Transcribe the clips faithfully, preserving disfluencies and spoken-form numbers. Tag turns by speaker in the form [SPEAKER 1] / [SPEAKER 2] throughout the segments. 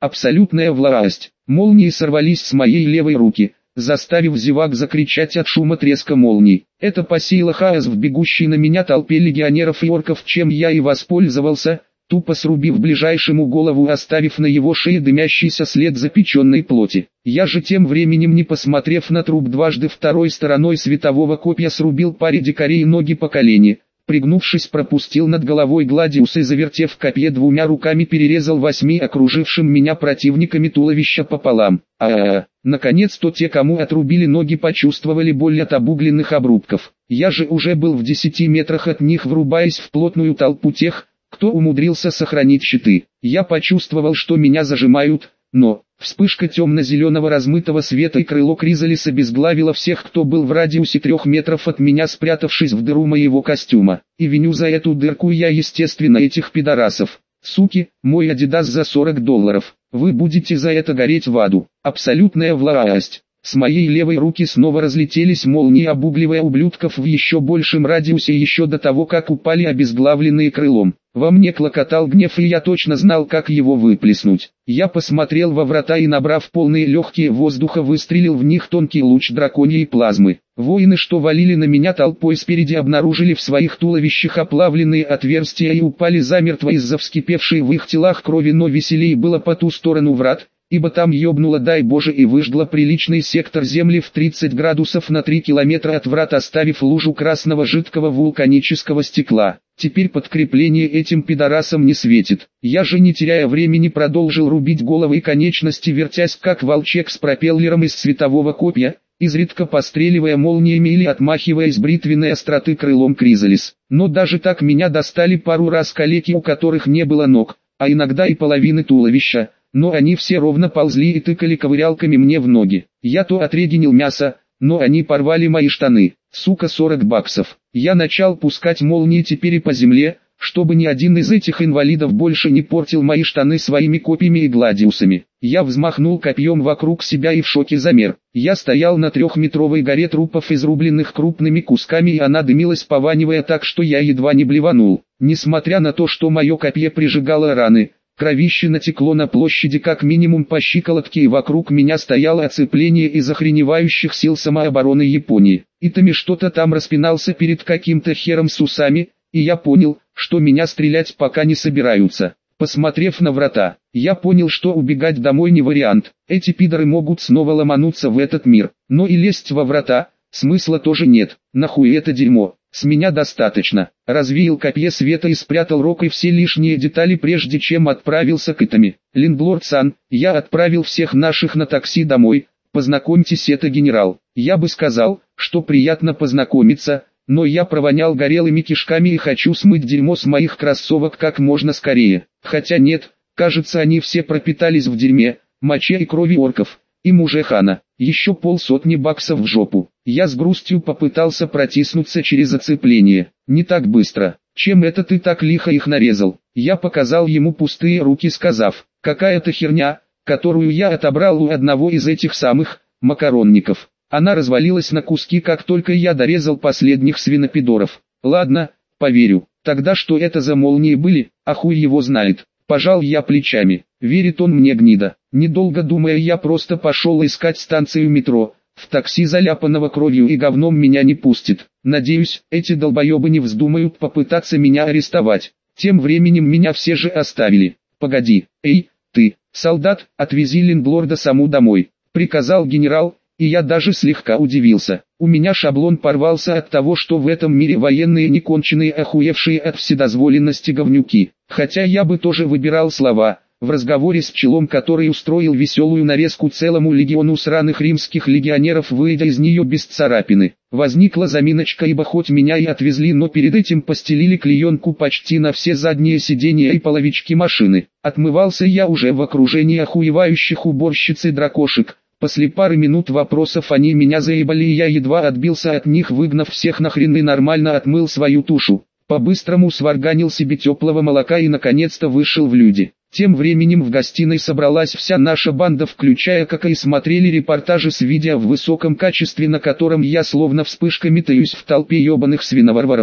[SPEAKER 1] Абсолютная власть. Молнии сорвались с моей левой руки, заставив зевак закричать от шума треска молний. Это посеяло хаос в бегущей на меня толпе легионеров и орков, чем я и воспользовался, тупо срубив ближайшему голову, оставив на его шее дымящийся след запеченной плоти. Я же тем временем, не посмотрев на труп, дважды второй стороной светового копья срубил паре дикарей ноги по колени. Пригнувшись, пропустил над головой Гладиуса и, завертев копье двумя руками, перерезал восьми окружившим меня противниками туловища пополам. А-а-а! Наконец-то те, кому отрубили ноги, почувствовали боль от обугленных обрубков. Я же уже был в десяти метрах от них, врубаясь в плотную толпу тех, кто умудрился сохранить щиты. Я почувствовал, что меня зажимают, но вспышка темно-зеленого размытого света и крыло Кризалис обезглавило всех, кто был в радиусе трех метров от меня, спрятавшись в дыру моего костюма. И виню за эту дырку я, естественно, этих пидорасов. Суки, мой Адидас за сорок долларов. Вы будете за это гореть в аду. Абсолютная власть. С моей левой руки снова разлетелись молнии, обугливая ублюдков в еще большем радиусе еще до того, как упали обезглавленные крылом. Во мне клокотал гнев, и я точно знал, как его выплеснуть. Я посмотрел во врата и, набрав полные легкие воздуха, выстрелил в них тонкий луч драконьей плазмы. Воины, что валили на меня толпой спереди, обнаружили в своих туловищах оплавленные отверстия и упали замертво из-за вскипевшей в их телах крови, но веселее было по ту сторону врат, ибо там ёбнуло, дай Боже, и выжгло приличный сектор земли в тридцать градусов на три километра от врат, оставив лужу красного жидкого вулканического стекла. Теперь подкрепление этим пидорасам не светит. Я же, не теряя времени, продолжил рубить головы и конечности, вертясь как волчек с пропеллером из светового копья, изредка постреливая молниями или отмахиваясь бритвенной остроты крылом Кризалис. Но даже так меня достали пару раз калеки, у которых не было ног, а иногда и половины туловища. Но они все ровно ползли и тыкали ковырялками мне в ноги. Я то отрегенил мясо, но они порвали мои штаны. Сука, сорок баксов. Я начал пускать молнии теперь и по земле, чтобы ни один из этих инвалидов больше не портил мои штаны своими копьями и гладиусами. Я взмахнул копьем вокруг себя и в шоке замер. Я стоял на трехметровой горе трупов, изрубленных крупными кусками, и она дымилась, пованивая так, что я едва не блеванул. Несмотря на то, что мое копье прижигало раны, кровище натекло на площади как минимум по щиколотке, и вокруг меня стояло оцепление из охреневающих сил самообороны Японии. Итами что-то там распинался перед каким-то хером с усами, и я понял, что меня стрелять пока не собираются. Посмотрев на врата, я понял, что убегать домой не вариант. Эти пидоры могут снова ломануться в этот мир, но и лезть во врата смысла тоже нет. Нахуй это дерьмо? С меня достаточно. Развеял копье света и спрятал рог и все лишние детали, прежде чем отправился к Итами. Лендлорд-сан, я отправил всех наших на такси домой. Познакомьтесь, это генерал. Я бы сказал, что приятно познакомиться, но я провонял горелыми кишками и хочу смыть дерьмо с моих кроссовок как можно скорее. Хотя нет, кажется, они все пропитались в дерьме, моче и крови орков. Им уже хана. Еще полсотни баксов в жопу. Я с грустью попытался протиснуться через оцепление. Не так быстро. Чем это ты так лихо их нарезал? Я показал ему пустые руки, сказав, какая-то херня, которую я отобрал у одного из этих самых макаронников. Она развалилась на куски, как только я дорезал последних свинопидоров. Ладно, поверю. Тогда что это за молнии были, а хуй его знает. Пожал я плечами. Верит он мне, гнида. Недолго думая, я просто пошел искать станцию метро. В такси, заляпанного кровью и говном, меня не пустит. Надеюсь, эти долбоебы не вздумают попытаться меня арестовать. Тем временем меня все же оставили. Погоди, эй, ты, солдат, отвези лендлорда саму домой. Приказал генерал, и я даже слегка удивился. У меня шаблон порвался от того, что в этом мире военные не конченые, охуевшие от вседозволенности говнюки. Хотя я бы тоже выбирал слова. В разговоре с пчелом, который устроил веселую нарезку целому легиону сраных римских легионеров, выйдя из нее без царапины, возникла заминочка, ибо хоть меня и отвезли, но перед этим постелили клеенку почти на все задние сиденья и половички машины. Отмывался я уже в окружении охуевающих уборщиц и дракошек. После пары минут вопросов они меня заебали, и я едва отбился от них, выгнав всех нахрен, и нормально отмыл свою тушу. По-быстрому сварганил себе теплого молока и наконец-то вышел в люди. Тем временем в гостиной собралась вся наша банда, включая, как и смотрели репортажи с видео в высоком качестве, на котором я словно вспышками таюсь в толпе ебаных свиноварваров.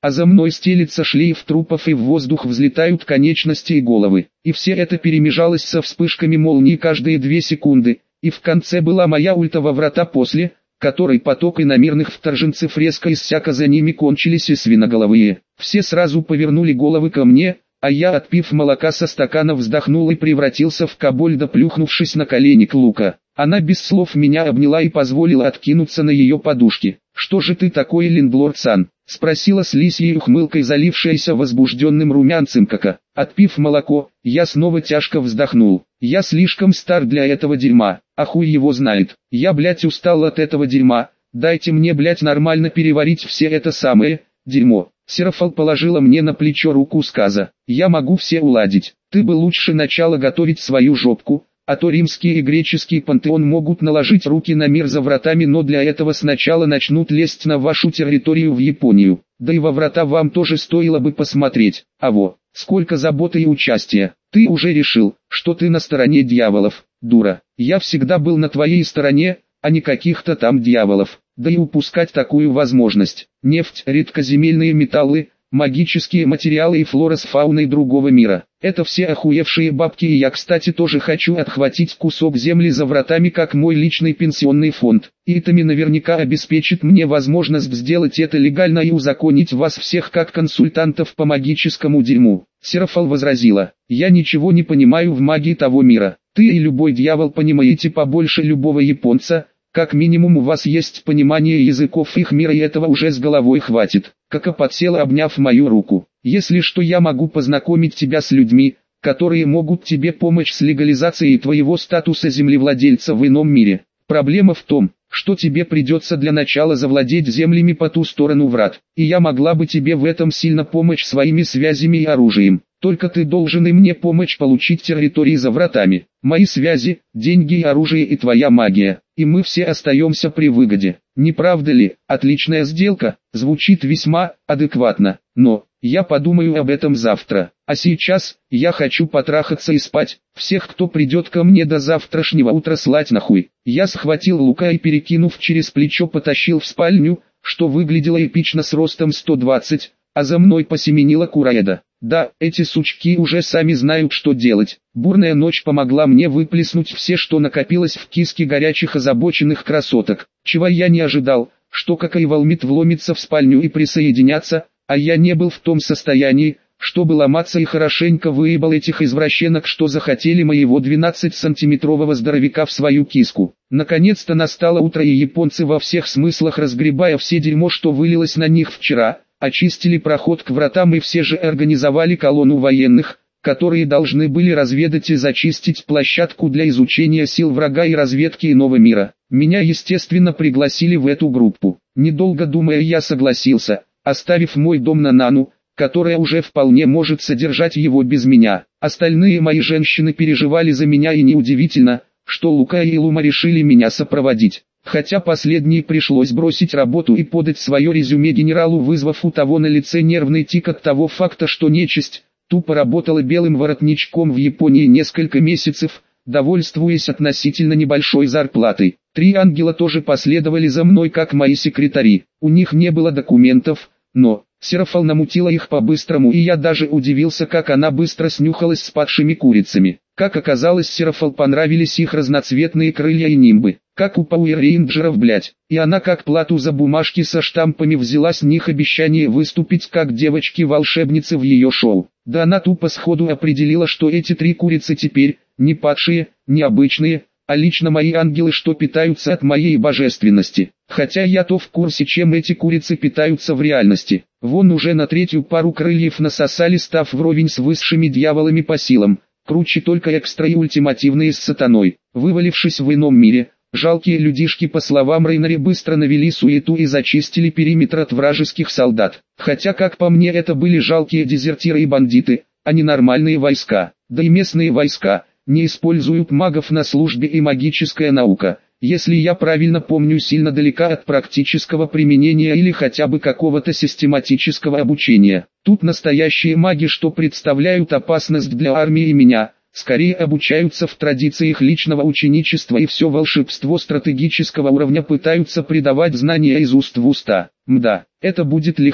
[SPEAKER 1] а за мной стелится шлейф трупов и в воздух взлетают конечности и головы. И все это перемежалось со вспышками молнии каждые две секунды, и в конце была моя ульта во врата, после которой поток иномирных вторженцев резко иссяк, а за ними кончились и свиноголовые. Все сразу повернули головы ко мне, а я, отпив молока со стакана, вздохнул и превратился в кобольда, плюхнувшись на колени к Лука. Она без слов меня обняла и позволила откинуться на ее подушке. «Что же ты такой, Линдлорд-сан?» — спросила с лисьей ухмылкой, залившаяся возбужденным румянцем Кака. Отпив молоко, я снова тяжко вздохнул. «Я слишком стар для этого дерьма, а хуй его знает. Я, блять, устал от этого дерьма. Дайте мне, блять, нормально переварить все это самое дерьмо». Серафал положила мне на плечо руку, сказа: «Я могу все уладить. Ты бы лучше начала готовить свою жопку, а то римский и греческий пантеон могут наложить руки на мир за вратами, но для этого сначала начнут лезть на вашу территорию в Японию. Да и во врата вам тоже стоило бы посмотреть. А во, сколько заботы и участия. Ты уже решил, что ты на стороне дьяволов, дура. Я всегда был на твоей стороне, а не каких-то там дьяволов. Да и упускать такую возможность. Нефть, редкоземельные металлы, магические материалы и флора с фауной другого мира. Это все охуевшие бабки, и я, кстати, тоже хочу отхватить кусок земли за вратами как мой личный пенсионный фонд. И Итами наверняка обеспечит мне возможность сделать это легально и узаконить вас всех как консультантов по магическому дерьму. Серафал возразила: «Я ничего не понимаю в магии того мира. Ты и любой дьявол понимаете побольше любого японца. Как минимум у вас есть понимание языков их мира, и этого уже с головой хватит». Кака подсела, обняв мою руку. «Если что, я могу познакомить тебя с людьми, которые могут тебе помочь с легализацией твоего статуса землевладельца в ином мире. Проблема в том, что тебе придется для начала завладеть землями по ту сторону врат, и я могла бы тебе в этом сильно помочь своими связями и оружием. Только ты должен и мне помочь получить территории за вратами. Мои связи, деньги и оружие и твоя магия, и мы все остаемся при выгоде. Не правда ли? Отличная сделка, звучит весьма адекватно, но я подумаю об этом завтра. А сейчас, я хочу потрахаться и спать, всех, кто придет ко мне до завтрашнего утра, слать нахуй». Я схватил Лука и, перекинув через плечо, потащил в спальню, что выглядело эпично с ростом сто двадцать, а за мной посеменила Кураэда. Да, эти сучки уже сами знают, что делать. Бурная ночь помогла мне выплеснуть все, что накопилось в киске горячих озабоченных красоток. Чего я не ожидал, что Кака и Волмит вломится в спальню и присоединятся, а я не был в том состоянии, чтобы ломаться, и хорошенько выебал этих извращенок, что захотели моего двенадцатисантиметрового здоровяка в свою киску. Наконец-то настало утро, и японцы, во всех смыслах разгребая все дерьмо, что вылилось на них вчера, очистили проход к вратам и все же организовали колонну военных, которые должны были разведать и зачистить площадку для изучения сил врага и разведки иного мира. Меня, естественно, пригласили в эту группу. Недолго думая, я согласился, оставив мой дом на Нану, которая уже вполне может содержать его без меня. Остальные мои женщины переживали за меня, и неудивительно, что Лука и Лума решили меня сопроводить. Хотя последней пришлось бросить работу и подать свое резюме генералу, вызвав у того на лице нервный тик от того факта, что нечисть тупо работала белым воротничком в Японии несколько месяцев, довольствуясь относительно небольшой зарплатой. Три ангела тоже последовали за мной как мои секретари. У них не было документов, но Серафал намутила их по-быстрому, и я даже удивился, как она быстро снюхалась с падшими курицами. Как оказалось, Серафал понравились их разноцветные крылья и нимбы, как у пауэр-рейнджеров, блять. И она как плату за бумажки со штампами взяла с них обещание выступить как девочки-волшебницы в ее шоу. Да она тупо сходу определила, что эти три курицы теперь не падшие, не обычные, а лично мои ангелы, что питаются от моей божественности. Хотя я-то в курсе, чем эти курицы питаются в реальности. Вон уже на третью пару крыльев насосали, став вровень с высшими дьяволами по силам. Круче только экстра и ультимативные с сатаной. Вывалившись в ином мире, жалкие людишки, по словам Рейнери, быстро навели суету и зачистили периметр от вражеских солдат. Хотя, как по мне, это были жалкие дезертиры и бандиты, а не нормальные войска. Да и местные войска не используют магов на службе, и магическая наука, если я правильно помню, сильно далека от практического применения или хотя бы какого-то систематического обучения. Тут настоящие маги, что представляют опасность для армии и меня, скорее обучаются в традициях личного ученичества, и все волшебство стратегического уровня пытаются передавать знания из уст в уста. Мда, это будет легко.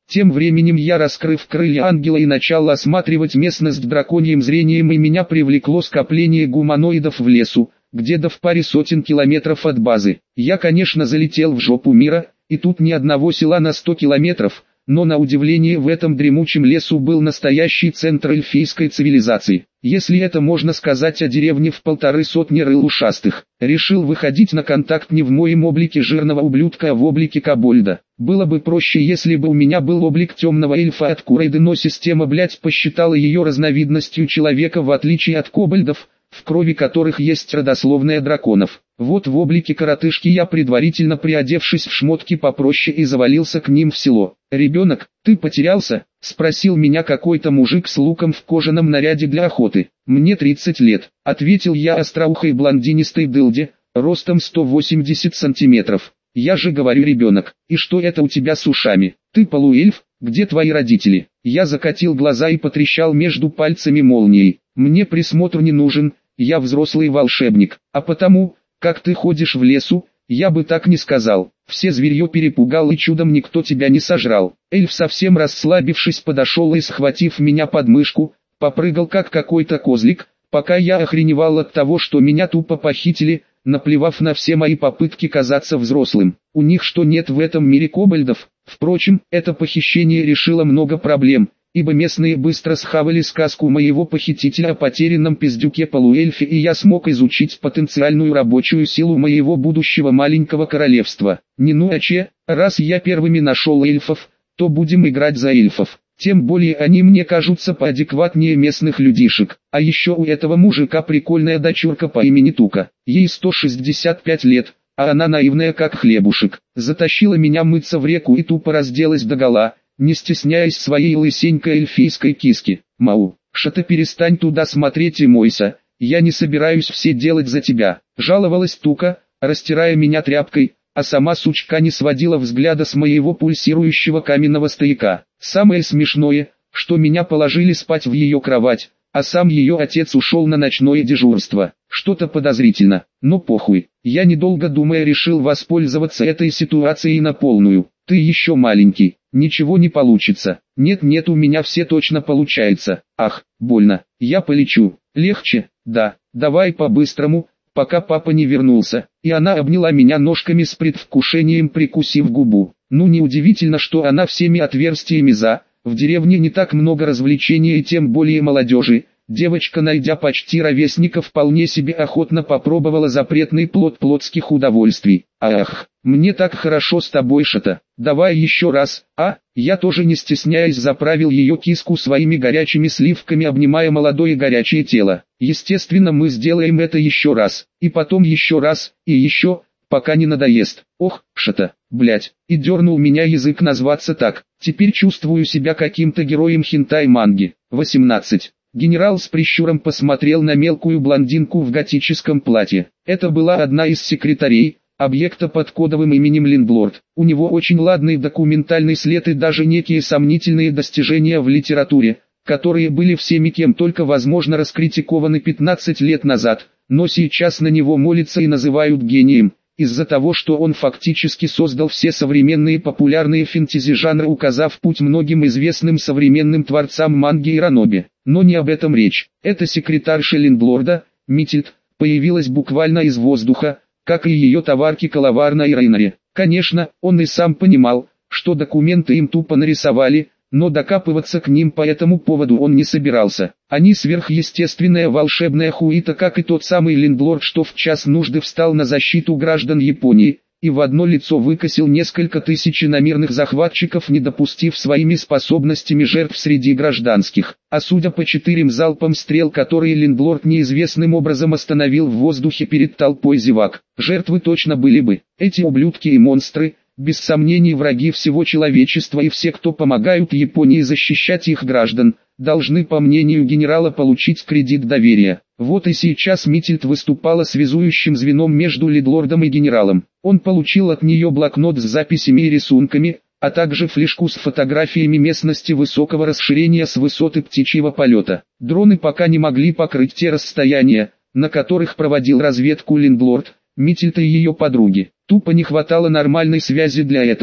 [SPEAKER 1] Тем временем я, раскрыв крылья ангела, и начал осматривать местность драконьим зрением, и меня привлекло скопление гуманоидов в лесу, где-то в паре сотен километров от базы. Я, конечно, залетел в жопу мира, и тут ни одного села на сто километров, но на удивление в этом дремучем лесу был настоящий центр эльфийской цивилизации. Если это можно сказать о деревне в полторы сотни рыл ушастых. Решил выходить на контакт не в моем облике жирного ублюдка, а в облике кобольда. Было бы проще, если бы у меня был облик темного эльфа от Курейды, но система, блять, посчитала ее разновидностью человека, в отличие от кобальдов, в крови которых есть родословная драконов. Вот в облике коротышки я, предварительно приодевшись в шмотки попроще, и завалился к ним в село. «Ребенок, ты потерялся?» — спросил меня какой-то мужик с луком в кожаном наряде для охоты. «Мне тридцать лет», — ответил я остроухой блондинистой дылде, ростом сто восемьдесят сантиметров. «Я же говорю, ребенок, и что это у тебя с ушами? Ты полуэльф? Где твои родители?» Я закатил глаза и потрещал между пальцами молнией. «Мне присмотр не нужен, я взрослый волшебник, а потому, как ты ходишь в лесу, я бы так не сказал. Все зверье перепугал, и чудом никто тебя не сожрал». Эльф, совсем расслабившись, подошел и, схватив меня под мышку, попрыгал как какой-то козлик, пока я охреневал от того, что меня тупо похитили, наплевав на все мои попытки казаться взрослым. У них что, нет в этом мире кобальдов? Впрочем, это похищение решило много проблем, ибо местные быстро схавали сказку моего похитителя о потерянном пиздюке-полуэльфе, и я смог изучить потенциальную рабочую силу моего будущего маленького королевства. Не ну а че, раз я первыми нашел эльфов, то будем играть за эльфов. Тем более они мне кажутся поадекватнее местных людишек. А еще у этого мужика прикольная дочурка по имени Тука. Ей сто шестьдесят пять лет, а она наивная как хлебушек. Затащила меня мыться в реку и тупо разделась догола, не стесняясь своей лысенькой эльфийской киски. «Мау, шата, перестань туда смотреть и мойся, я не собираюсь все делать за тебя», — жаловалась Тука, растирая меня тряпкой, а сама сучка не сводила взгляда с моего пульсирующего каменного стояка. Самое смешное, что меня положили спать в ее кровать, а сам ее отец ушел на ночное дежурство. Что-то подозрительно, но похуй. Я, недолго думая, решил воспользоваться этой ситуацией на полную. «Ты еще маленький, ничего не получится». «Нет-нет, у меня все точно получается». «Ах, больно, я полечу». «Легче, да, давай по-быстрому, пока папа не вернулся». И она обняла меня ножками с предвкушением, прикусив губу. Ну, неудивительно, что она всеми отверстиями за. В деревне не так много развлечений, и тем более молодежи. Девочка, найдя почти ровесника, вполне себе охотно попробовала запретный плод плотских удовольствий. «Ах, мне так хорошо с тобой, шата, давай еще раз». А, я тоже, не стесняясь, заправил ее киску своими горячими сливками, обнимая молодое горячее тело. «Естественно, мы сделаем это еще раз, и потом еще раз, и еще, пока не надоест». «Ох, шата, блять», и дернул меня язык назваться так. Теперь чувствую себя каким-то героем хентай-манги. восемнадцать. Генерал с прищуром посмотрел на мелкую блондинку в готическом платье. Это была одна из секретарей объекта под кодовым именем Линдлорд. У него очень ладный документальный след и даже некие сомнительные достижения в литературе, которые были всеми кем только возможно раскритикованы пятнадцать лет назад, но сейчас на него молятся и называют гением, из-за того, что он фактически создал все современные популярные фэнтези-жанры, указав путь многим известным современным творцам манги и ранобе. Но не об этом речь. Эта секретарша Линдлорда, Митильд, появилась буквально из воздуха, как и ее товарки Калаварна и Рейнари. Конечно, он и сам понимал, что документы им тупо нарисовали, но докапываться к ним по этому поводу он не собирался. Они сверхъестественная волшебная хуита, как и тот самый Линдлорд, что в час нужды встал на защиту граждан Японии, и в одно лицо выкосил несколько тысяч иномирных захватчиков, не допустив своими способностями жертв среди гражданских. А судя по четырем залпам стрел, которые Линдлорд неизвестным образом остановил в воздухе перед толпой зевак, жертвы точно были бы. Эти ублюдки и монстры, без сомнений, враги всего человечества, и все, кто помогают Японии защищать их граждан, должны, по мнению генерала, получить кредит доверия. Вот и сейчас Митильд выступала связующим звеном между Линдлордом и генералом. Он получил от нее блокнот с записями и рисунками, а также флешку с фотографиями местности высокого расширения с высоты птичьего полета. Дроны пока не могли покрыть те расстояния, на которых проводил разведку Линдлорд, Митильд и ее подруги. Тупо не хватало нормальной связи для этого,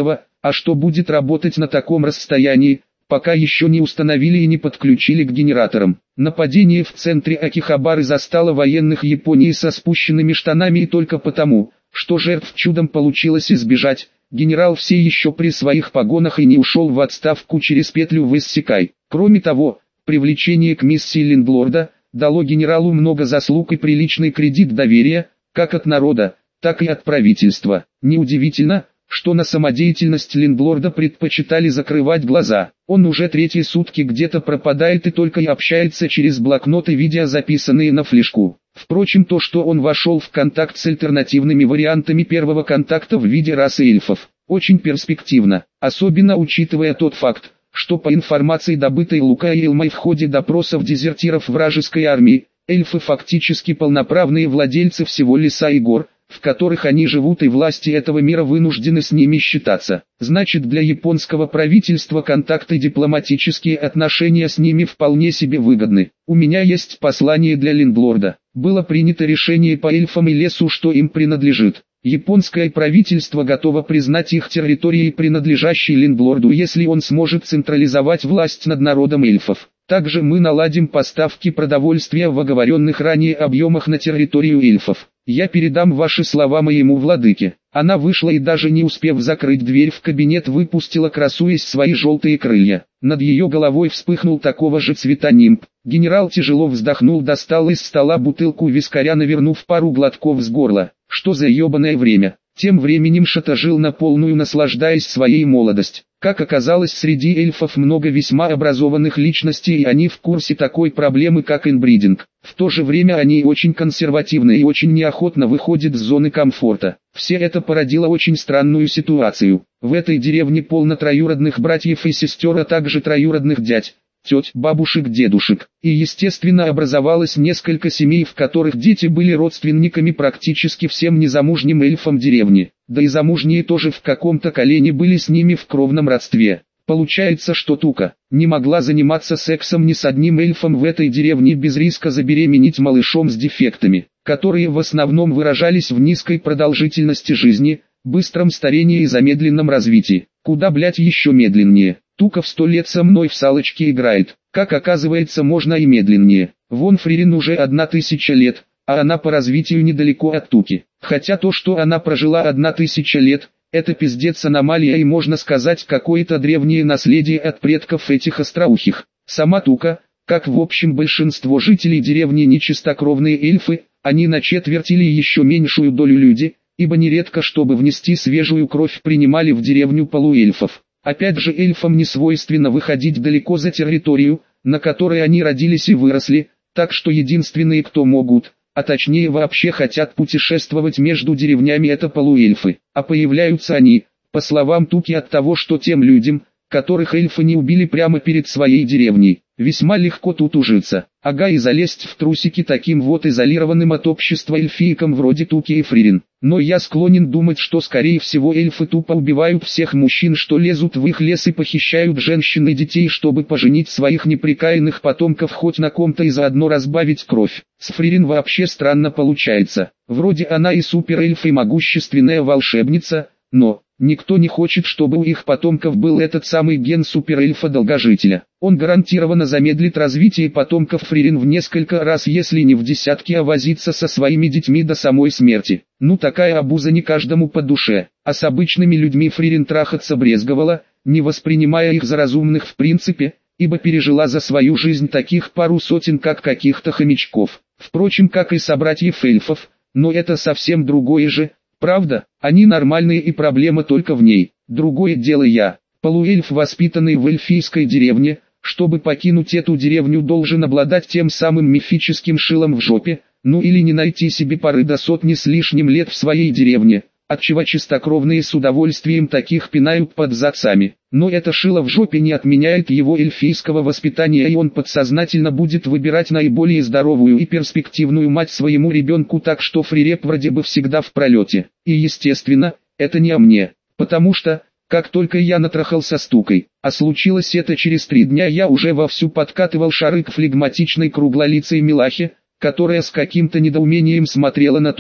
[SPEAKER 1] А что будет работать на таком расстоянии, пока еще не установили и не подключили к генераторам? Нападение в центре Акихабары застало военных Японии со спущенными штанами и только потому, что жертв чудом получилось избежать, генерал все еще при своих погонах и не ушел в отставку через петлю в Иссякай. Кроме того, привлечение к миссии Лендлорда дало генералу много заслуг и приличный кредит доверия, как от народа, так и от правительства. Неудивительно, что на самодеятельность Лендлорда предпочитали закрывать глаза. Он уже третьи сутки где-то пропадает и только и общается через блокноты, видео, записанные на флешку. Впрочем, то, что он вошел в контакт с альтернативными вариантами первого контакта в виде расы эльфов, очень перспективно, особенно учитывая тот факт, что по информации, добытой Лука и Элмой в ходе допросов дезертиров вражеской армии, эльфы фактически полноправные владельцы всего леса и гор, в которых они живут, и власти этого мира вынуждены с ними считаться. Значит, для японского правительства контакты и дипломатические отношения с ними вполне себе выгодны. У меня есть послание для Лендлорда. Было принято решение по эльфам и лесу, что им принадлежит. Японское правительство готово признать их территорией, принадлежащей Лендлорду, если он сможет централизовать власть над народом эльфов. Также мы наладим поставки продовольствия в оговоренных ранее объемах на территорию эльфов. Я передам ваши слова моему владыке. Она вышла и, даже не успев закрыть дверь в кабинет, выпустила, красуясь, свои желтые крылья. Над ее головой вспыхнул такого же цвета нимб. Генерал тяжело вздохнул, достал из стола бутылку вискаря, навернув пару глотков с горла. Что за ебаное время? Тем временем Шата жил на полную, наслаждаясь своей молодостью. Как оказалось, среди эльфов много весьма образованных личностей, и они в курсе такой проблемы, как инбридинг. В то же время они очень консервативны и очень неохотно выходят с зоны комфорта. Все это породило очень странную ситуацию. В этой деревне полно троюродных братьев и сестер, а также троюродных дядь, теть, бабушек, дедушек. И естественно образовалось несколько семей, в которых дети были родственниками практически всем незамужним эльфам деревни. Да и замужние тоже в каком-то колене были с ними в кровном родстве. Получается, что Тука не могла заниматься сексом ни с одним эльфом в этой деревне без риска забеременеть малышом с дефектами, которые в основном выражались в низкой продолжительности жизни, быстром старении и замедленном развитии. Куда, блять, еще медленнее. Тука в сто лет со мной в салочки играет. Как оказывается, можно и медленнее. Вон Фририн уже одна тысяча лет, а она по развитию недалеко от Туки. Хотя то, что она прожила одна тысяча лет, это пиздец аномалия, и можно сказать, какое-то древнее наследие от предков этих остроухих. Сама Тука, как в общем большинство жителей деревни, нечистокровные эльфы, они на четверть или еще меньшую долю люди, ибо нередко, чтобы внести свежую кровь, принимали в деревню полуэльфов. Опять же, эльфам не свойственно выходить далеко за территорию, на которой они родились и выросли, так что единственные, кто могут, а точнее вообще хотят путешествовать между деревнями, это полуэльфы. А появляются они, по словам Туки, от того, что тем людям, которых эльфы не убили прямо перед своей деревней, весьма легко тут ужиться. Ага, и залезть в трусики таким вот изолированным от общества эльфийкам вроде Туки и Фририн. Но я склонен думать, что скорее всего эльфы тупо убивают всех мужчин, что лезут в их лес, и похищают женщин и детей, чтобы поженить своих неприкаянных потомков хоть на ком-то и заодно разбавить кровь. С Фририн вообще странно получается. Вроде она и суперэльф, и могущественная волшебница, но никто не хочет, чтобы у их потомков был этот самый ген суперэльфа-долгожителя. Он гарантированно замедлит развитие потомков Фририн в несколько раз, если не в десятки, а возиться со своими детьми до самой смерти. Ну, такая обуза не каждому по душе. А с обычными людьми Фририн трахаться брезговала, не воспринимая их за разумных в принципе, ибо пережила за свою жизнь таких пару сотен, как каких-то хомячков. Впрочем, как и собратьев эльфов, но это совсем другое же. Правда, они нормальные, и проблема только в ней. Другое дело я, полуэльф, воспитанный в эльфийской деревне, чтобы покинуть эту деревню, должен обладать тем самым мифическим шилом в жопе, ну или не найти себе поры до сотни с лишним лет в своей деревне, отчего чистокровные с удовольствием таких пинают под зад сами. Но это шило в жопе не отменяет его эльфийского воспитания, и он подсознательно будет выбирать наиболее здоровую и перспективную мать своему ребенку, так что Фриреп вроде бы всегда в пролете. И естественно, это не о мне, потому что, как только я натрахался с Тукой, а случилось это через три дня, я уже вовсю подкатывал шары к флегматичной круглолицей милахе, которая с каким-то недоумением смотрела на то,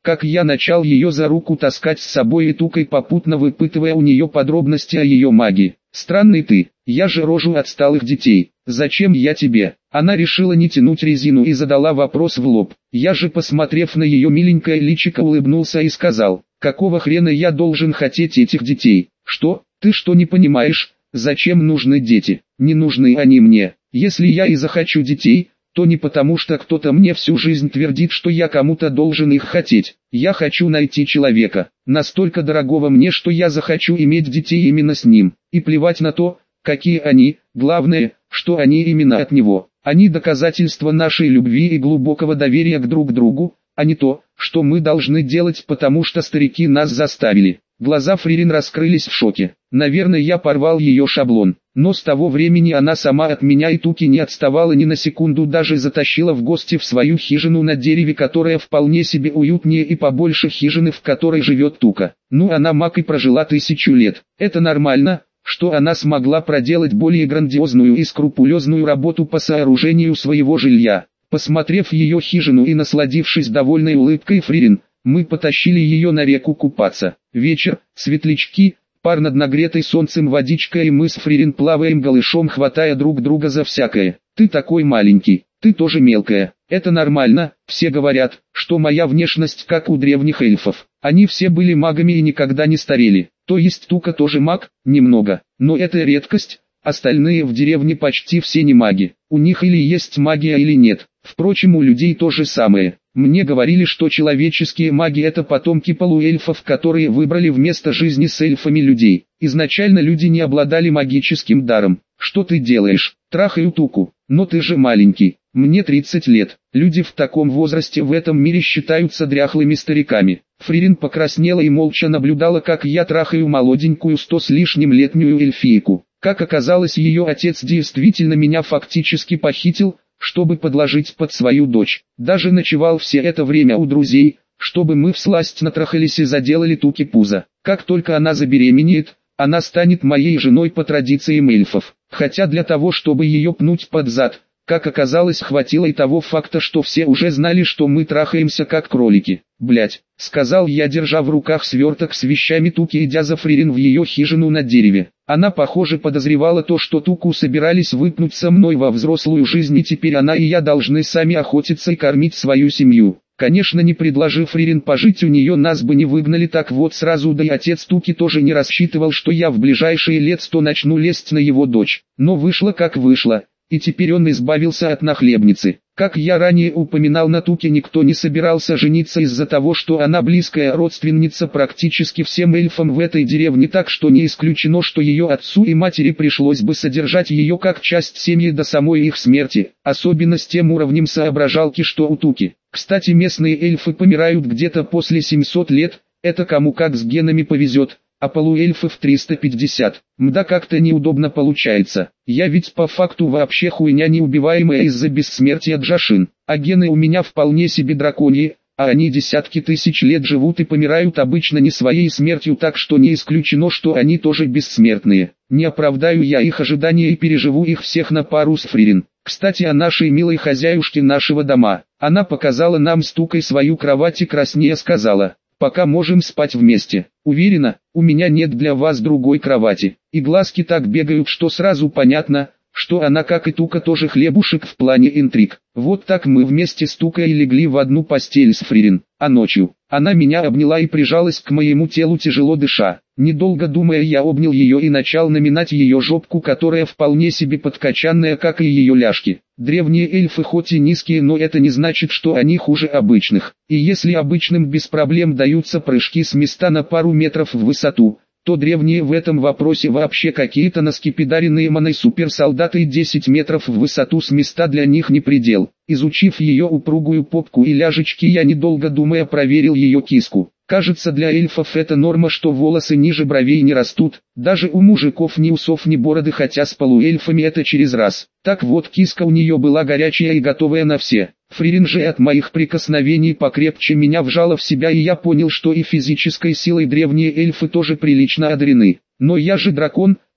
[SPEAKER 1] как я начал ее за руку таскать с собой и тукой, попутно выпытывая у нее подробности о ее магии. «Странный ты, я же рожу отсталых детей, зачем я тебе?» Она решила не тянуть резину и задала вопрос в лоб. Я же, посмотрев на ее миленькое личико, улыбнулся и сказал: «Какого хрена я должен хотеть этих детей?» «Что, ты что не понимаешь, зачем нужны дети? Не нужны они мне. Если я и захочу детей, то не потому, что кто-то мне всю жизнь твердит, что я кому-то должен их хотеть. Я хочу найти человека, настолько дорогого мне, что я захочу иметь детей именно с ним. И плевать на то, какие они, главное, что они именно от него. Они доказательство нашей любви и глубокого доверия к друг другу, а не то, что мы должны делать, потому что старики нас заставили». Глаза Фририн раскрылись в шоке. Наверное, я порвал ее шаблон. Но с того времени она сама от меня и Туки не отставала ни на секунду, даже затащила в гости в свою хижину на дереве, которая вполне себе уютнее и побольше хижины, в которой живет Тука. Ну, она маг и прожила тысячу лет. Это нормально, что она смогла проделать более грандиозную и скрупулезную работу по сооружению своего жилья. Посмотрев ее хижину и насладившись довольной улыбкой Фририн, мы потащили ее на реку купаться. Вечер, светлячки, пар над нагретой солнцем водичкой, и мы с Фририн плаваем голышом, хватая друг друга за всякое. «Ты такой маленький, ты тоже мелкая. Это нормально, все говорят, что моя внешность как у древних эльфов. Они все были магами и никогда не старели. То есть Тука тоже маг, немного, но это редкость, остальные в деревне почти все не маги. У них или есть магия, или нет. Впрочем, у людей то же самое. Мне говорили, что человеческие маги — это потомки полуэльфов, которые выбрали вместо жизни с эльфами людей. Изначально люди не обладали магическим даром. Что ты делаешь? Трахаю Туку. Но ты же маленький. Мне тридцать лет. Люди в таком возрасте в этом мире считаются дряхлыми стариками. Фририн покраснела и молча наблюдала, как я трахаю молоденькую сто с лишним летнюю эльфийку. Как оказалось, ее отец действительно меня фактически похитил, чтобы подложить под свою дочь. Даже ночевал все это время у друзей, чтобы мы всласть натрахались и заделали Туке пузо. Как только она забеременеет, она станет моей женой по традициям эльфов. Хотя для того, чтобы ее пнуть под зад, как оказалось, хватило и того факта, что все уже знали, что мы трахаемся как кролики. «Блядь», — сказал я, держа в руках сверток с вещами Туки, идя за Фририн в ее хижину на дереве. Она, похоже, подозревала то, что Туку собирались выпнуть со мной во взрослую жизнь, и теперь она и я должны сами охотиться и кормить свою семью. Конечно, не предложив Фририн пожить у нее, нас бы не выгнали так вот сразу, да и отец Туки тоже не рассчитывал, что я в ближайшие лет сто начну лезть на его дочь. Но вышло как вышло, и теперь он избавился от нахлебницы. Как я ранее упоминал, на Туке никто не собирался жениться из-за того, что она близкая родственница практически всем эльфам в этой деревне, так что не исключено, что ее отцу и матери пришлось бы содержать ее как часть семьи до самой их смерти, особенно с тем уровнем соображалки, что у Туки. Кстати, местные эльфы помирают где-то после семисот лет, это кому как с генами повезет, а полуэльфы в триста пятьдесят. Мда, как-то неудобно получается. Я ведь по факту вообще хуйня неубиваемая из-за бессмертия Джашин. А гены у меня вполне себе драконьи, а они десятки тысяч лет живут и помирают обычно не своей смертью, так что не исключено, что они тоже бессмертные. Не оправдаю я их ожидания и переживу их всех на пару с Фририн. Кстати, о нашей милой хозяюшке нашего дома. Она показала нам с Тукой свою кровать и краснея сказала: «Пока можем спать вместе. Уверена, у меня нет для вас другой кровати». И глазки так бегают, что сразу понятно, что она, как и Тука, тоже хлебушек в плане интриг. Вот так мы вместе с Тукой легли в одну постель с Фририн. А ночью она меня обняла и прижалась к моему телу, тяжело дыша. Недолго думая, я обнял ее и начал наминать ее жопку, которая вполне себе подкачанная, как и ее ляжки. Древние эльфы хоть и низкие, но это не значит, что они хуже обычных. И если обычным без проблем даются прыжки с места на пару метров в высоту, то древние в этом вопросе вообще какие-то наскепидаренные маной суперсолдаты, и десять метров в высоту с места для них не предел. Изучив ее упругую попку и ляжечки, я, недолго думая, проверил ее киску. Кажется, для эльфов это норма, что волосы ниже бровей не растут, даже у мужиков ни усов, ни бороды, хотя с полуэльфами это через раз. Так вот, киска у нее была горячая и готовая на все. Фририн же от моих прикосновений покрепче меня вжала в себя, и я понял, что и физической силой древние эльфы тоже прилично одарены. Но я же дракон,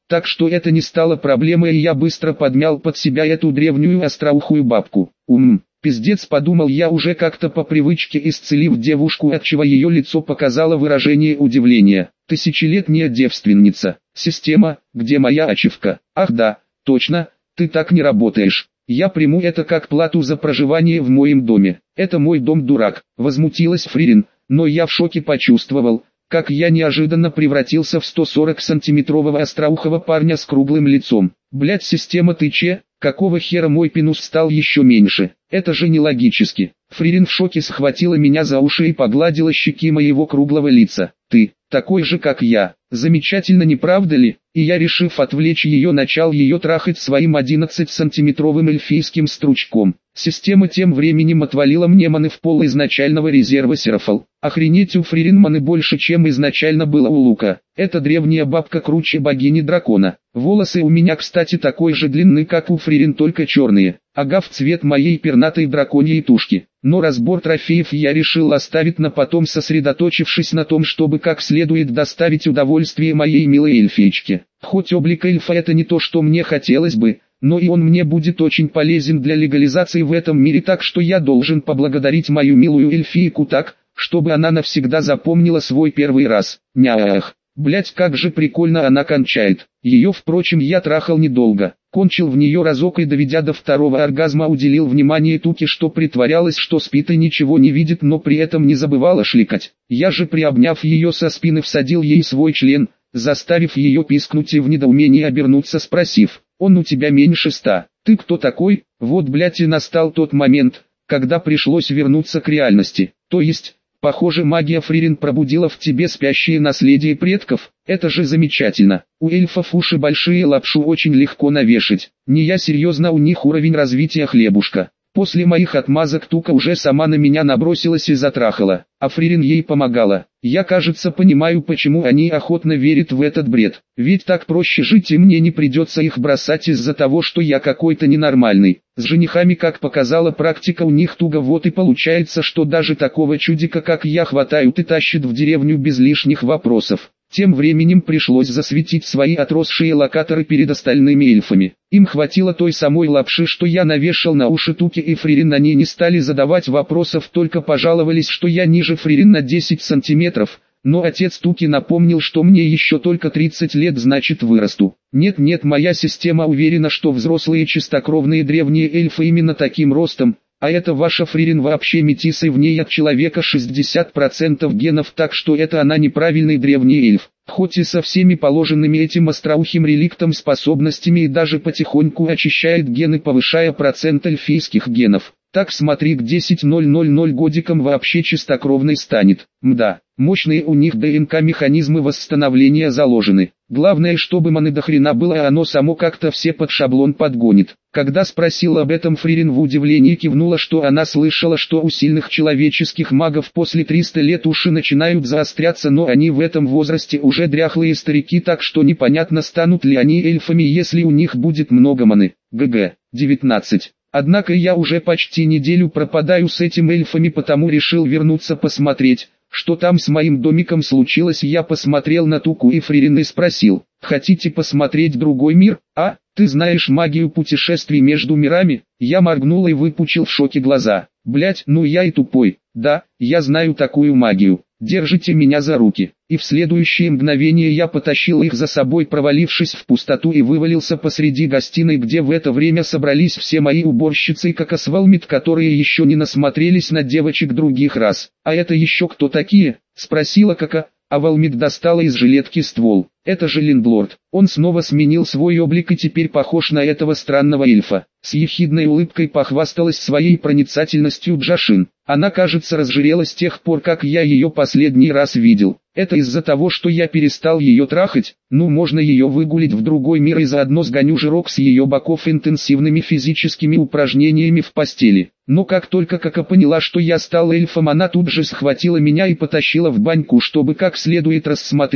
[SPEAKER 1] Так что это не стало проблемой, и я быстро подмял под себя эту древнюю остроухую бабку. Ум, пиздец, подумал я, уже как-то по привычке исцелив девушку, отчего ее лицо показало выражение удивления. Тысячелетняя девственница. Система, где моя ачивка? Ах да, точно, ты так не работаешь. Я приму это как плату за проживание в моем доме. Это мой дом, дурак, возмутилась Фририн, но я в шоке почувствовал, как я неожиданно превратился в сто сорок сантиметрового остроухого парня с круглым лицом. Блять, система, ты че? Какого хера мой пенус стал еще меньше? Это же нелогически. Фририн в шоке схватила меня за уши и погладила щеки моего круглого лица. Ты, такой же как я. Замечательно, не правда ли? И я, решив отвлечь ее, начал ее трахать своим одиннадцатисантиметровым эльфийским стручком. Система тем временем отвалила мне маны в пол изначального резерва Серафал. Охренеть, у Фририн маны больше, чем изначально было у Лука. Эта древняя бабка круче богини дракона. Волосы у меня, кстати, такой же длины, как у Фририн, только черные. Ага, в цвет моей пернатой драконьей тушки. Но разбор трофеев я решил оставить на потом, сосредоточившись на том, чтобы как следует доставить удовольствие моей милой эльфичке. Хоть облик эльфа это не то, что мне хотелось бы, но и он мне будет очень полезен для легализации в этом мире, так что я должен поблагодарить мою милую эльфийку так, чтобы она навсегда запомнила свой первый раз. Нях. Блять, как же прикольно она кончает. Ее, впрочем, я трахал недолго. Кончил в нее разок и, доведя до второго оргазма, уделил внимание Туке, что притворялась, что спит и ничего не видит, но при этом не забывала шликать. Я же, приобняв ее со спины, всадил ей свой член, заставив ее пискнуть и в недоумении обернуться, спросив: «Он у тебя меньше ста, ты кто такой?» Вот, блять, и настал тот момент, когда пришлось вернуться к реальности. То есть, похоже, магия Фририн пробудила в тебе спящее наследие предков. Это же замечательно. У эльфов уши большие, лапшу очень легко навешать. Не я, серьезно, у них уровень развития хлебушка. После моих отмазок Тука уже сама на меня набросилась и затрахала, а Фририн ей помогала. Я, кажется, понимаю, почему они охотно верят в этот бред. Ведь так проще жить, и мне не придется их бросать из-за того, что я какой-то ненормальный. С женихами, как показала практика, у них туго, вот и получается, что даже такого чудика, как я, хватают и тащат в деревню без лишних вопросов. Тем временем пришлось засветить свои отросшие локаторы перед остальными эльфами. Им хватило той самой лапши, что я навешал на уши Туки и Фририн, они не стали задавать вопросов, только пожаловались, что я ниже Фририн на десять сантиметров. Но отец Туки напомнил, что мне еще только тридцать лет, значит вырасту. Нет-нет, моя система уверена, что взрослые чистокровные древние эльфы именно таким ростом, а это ваша Фририн вообще метисы, в ней от человека шестьдесят процентов генов, так что это она неправильный древний эльф. Хоть и со всеми положенными этим остроухим реликтом способностями, и даже потихоньку очищает гены, повышая процент эльфийских генов. Так смотри, к десять тысяч годикам вообще чистокровной станет. Мда, мощные у них ДНК механизмы восстановления заложены. Главное, чтобы маны до хрена было, а оно само как-то все под шаблон подгонит. Когда спросил об этом, Фририн в удивлении кивнула, что она слышала, что у сильных человеческих магов после триста лет уши начинают заостряться, но они в этом возрасте уже дряхлые старики, так что непонятно, станут ли они эльфами, если у них будет много маны. ГГ, девятнадцать. Однако я уже почти неделю пропадаю с этим эльфами, потому решил вернуться посмотреть, что там с моим домиком случилось. Я посмотрел на Туку и Фририн и спросил: «Хотите посмотреть другой мир, а? Ты знаешь магию путешествий между мирами?» Я моргнул и выпучил в шоке глаза. «Блять, ну я и тупой. Да, я знаю такую магию. Держите меня за руки». И в следующее мгновение я потащил их за собой, провалившись в пустоту, и вывалился посреди гостиной, где в это время собрались все мои уборщицы и какосвалмит, которые еще не насмотрелись на девочек других рас. «А это еще кто такие?» — спросила Кака. А Валмик достала из жилетки ствол. «Это же Линдлорд. Он снова сменил свой облик и теперь похож на этого странного эльфа». С ехидной улыбкой похвасталась своей проницательностью Джашин. Она, кажется, разжирела с тех пор, как я ее последний раз видел. Это из-за того, что я перестал ее трахать? Ну, можно ее выгулить в другой мир и заодно сгоню жирок с ее боков интенсивными физическими упражнениями в постели. Но как только Кака поняла, что я стал эльфом, она тут же схватила меня и потащила в баньку, чтобы как следует рассмотреть,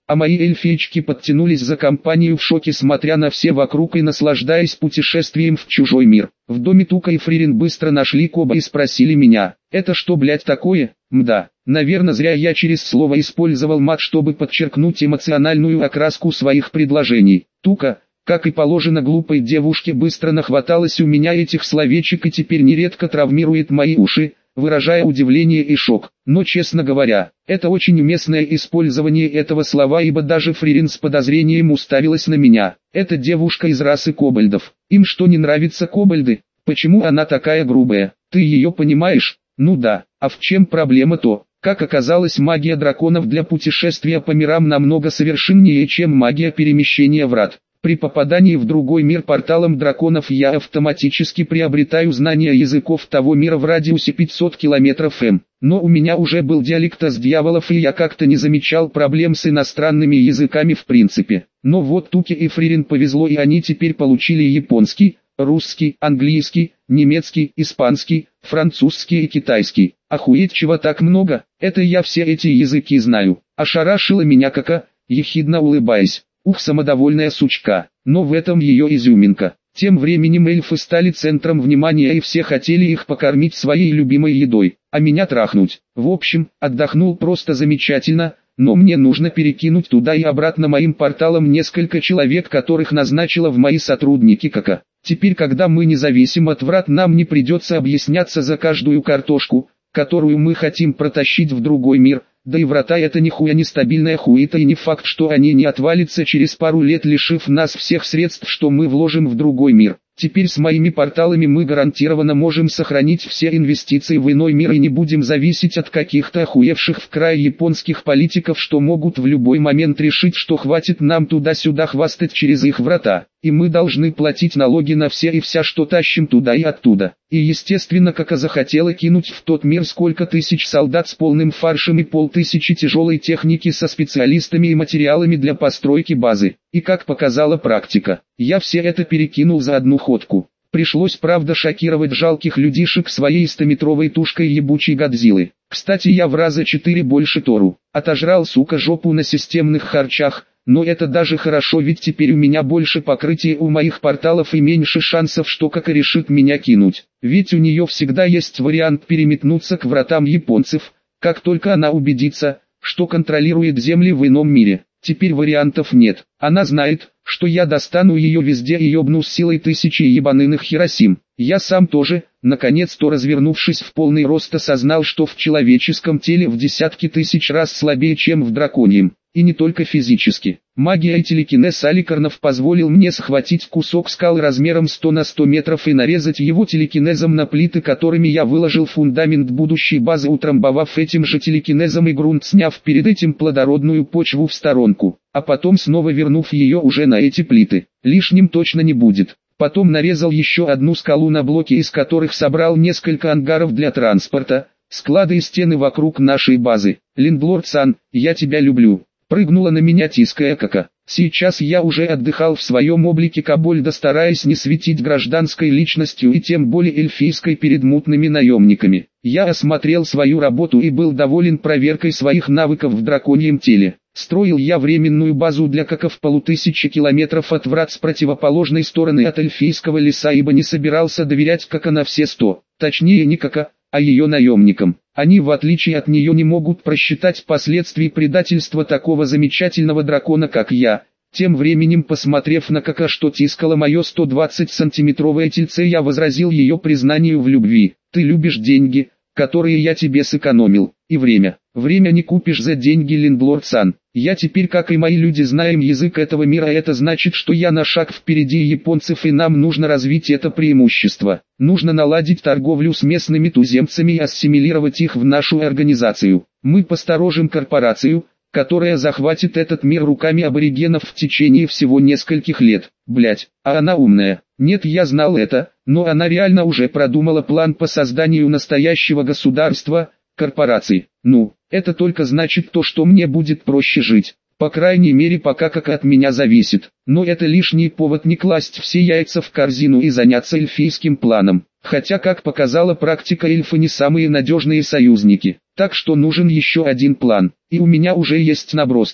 [SPEAKER 1] а мои эльфички подтянулись за компанию в шоке, смотря на все вокруг и наслаждаясь путешествием в чужой мир. В доме Тука и Фририн быстро нашли Коба и спросили меня: «Это что, блять, такое?» Мда, наверное, зря я через слово использовал мат, чтобы подчеркнуть эмоциональную окраску своих предложений. Тука, как и положено глупой девушке, быстро нахваталась у меня этих словечек и теперь нередко травмирует мои уши, выражая удивление и шок. Но, честно говоря, это очень уместное использование этого слова, ибо даже Фририн с подозрением уставилась на меня. Это девушка из расы кобальдов. Им что, не нравятся кобальды? Почему она такая грубая? Ты ее понимаешь? Ну да, а в чем проблема-то? Как оказалось, магия драконов для путешествия по мирам намного совершеннее, чем магия перемещения врат. При попадании в другой мир порталом драконов я автоматически приобретаю знания языков того мира в радиусе пятьсот километров м. Но у меня уже был диалектос дьяволов, и я как-то не замечал проблем с иностранными языками в принципе. Но вот Туке и Фририн повезло, и они теперь получили японский, русский, английский, немецкий, испанский, французский и китайский. Охуеть, чего так много? Это я все эти языки знаю. Ошарашила меня Кака, ехидно улыбаясь. Ух, самодовольная сучка, но в этом ее изюминка. Тем временем эльфы стали центром внимания, и все хотели их покормить своей любимой едой, а меня трахнуть. В общем, отдохнул просто замечательно, но мне нужно перекинуть туда и обратно моим порталом несколько человек, которых назначила в мои сотрудники Кака. Теперь, когда мы независим от врат, нам не придется объясняться за каждую картошку, которую мы хотим протащить в другой мир. Да и врата — это нихуя не стабильная хуета, и не факт, что они не отвалятся через пару лет, лишив нас всех средств, что мы вложим в другой мир. Теперь с моими порталами мы гарантированно можем сохранить все инвестиции в иной мир и не будем зависеть от каких-то охуевших в крае японских политиков, что могут в любой момент решить, что хватит нам туда-сюда хвастать через их врата. И мы должны платить налоги на все и вся, что тащим туда и оттуда. И естественно, Кака захотела кинуть в тот мир сколько тысяч солдат с полным фаршем и полтысячи тяжелой техники со специалистами и материалами для постройки базы. И как показала практика, я все это перекинул за одну ходку. Пришлось, правда, шокировать жалких людишек своей стометровой тушкой ебучей Годзиллы. Кстати, я в раза четыре больше Тору. Отожрал, сука, жопу на системных харчах. Но это даже хорошо, ведь теперь у меня больше покрытия у моих порталов и меньше шансов, что Кака решит меня кинуть. Ведь у нее всегда есть вариант переметнуться к вратам японцев, как только она убедится, что контролирует земли в ином мире. Теперь вариантов нет. Она знает, что я достану ее везде и ебну с силой тысячи ебаныных Хиросим. Я сам тоже, наконец-то развернувшись в полный рост, осознал, что в человеческом теле в десятки тысяч раз слабее, чем в драконьем. И не только физически. Магия и телекинез Аликарнов позволил мне схватить кусок скалы размером сто на сто метров и нарезать его телекинезом на плиты, которыми я выложил фундамент будущей базы, утрамбовав этим же телекинезом и грунт, сняв перед этим плодородную почву в сторонку, а потом снова вернув ее уже на эти плиты. Лишним точно не будет. Потом нарезал еще одну скалу на блоки, из которых собрал несколько ангаров для транспорта, склады и стены вокруг нашей базы. Лендлорд-сан, я тебя люблю. Прыгнула на меня, тиская Кака. Сейчас я уже отдыхал в своем облике кобольда, стараясь не светить гражданской личностью и тем более эльфийской перед мутными наемниками. Я осмотрел свою работу и был доволен проверкой своих навыков в драконьем теле. Строил я временную базу для Кака в полутысячи километров от врат с противоположной стороны от эльфийского леса, ибо не собирался доверять Кака на все сто. Точнее, не Кака, а ее наемникам. Они, в отличие от нее, не могут просчитать последствий предательства такого замечательного дракона, как я. Тем временем, посмотрев на Кака, что тискало мое сто двадцать сантиметровое тельце, я возразил ее признанию в любви. Ты любишь деньги, которые я тебе сэкономил, и время. Время не купишь за деньги, Лендлорд-сан. Я теперь, как и мои люди, знаем язык этого мира, а это значит, что я на шаг впереди японцев, и нам нужно развить это преимущество. Нужно наладить торговлю с местными туземцами и ассимилировать их в нашу организацию. Мы посторожим корпорацию, которая захватит этот мир руками аборигенов в течение всего нескольких лет. Блять, а она умная. Нет, я знал это, но она реально уже продумала план по созданию настоящего государства, корпорации. Ну, это только значит то, что мне будет проще жить. По крайней мере, пока как от меня зависит. Но это лишний повод не класть все яйца в корзину и заняться эльфийским планом. Хотя, как показала практика, эльфы не самые надежные союзники. Так что нужен еще один план. И у меня уже есть наброски.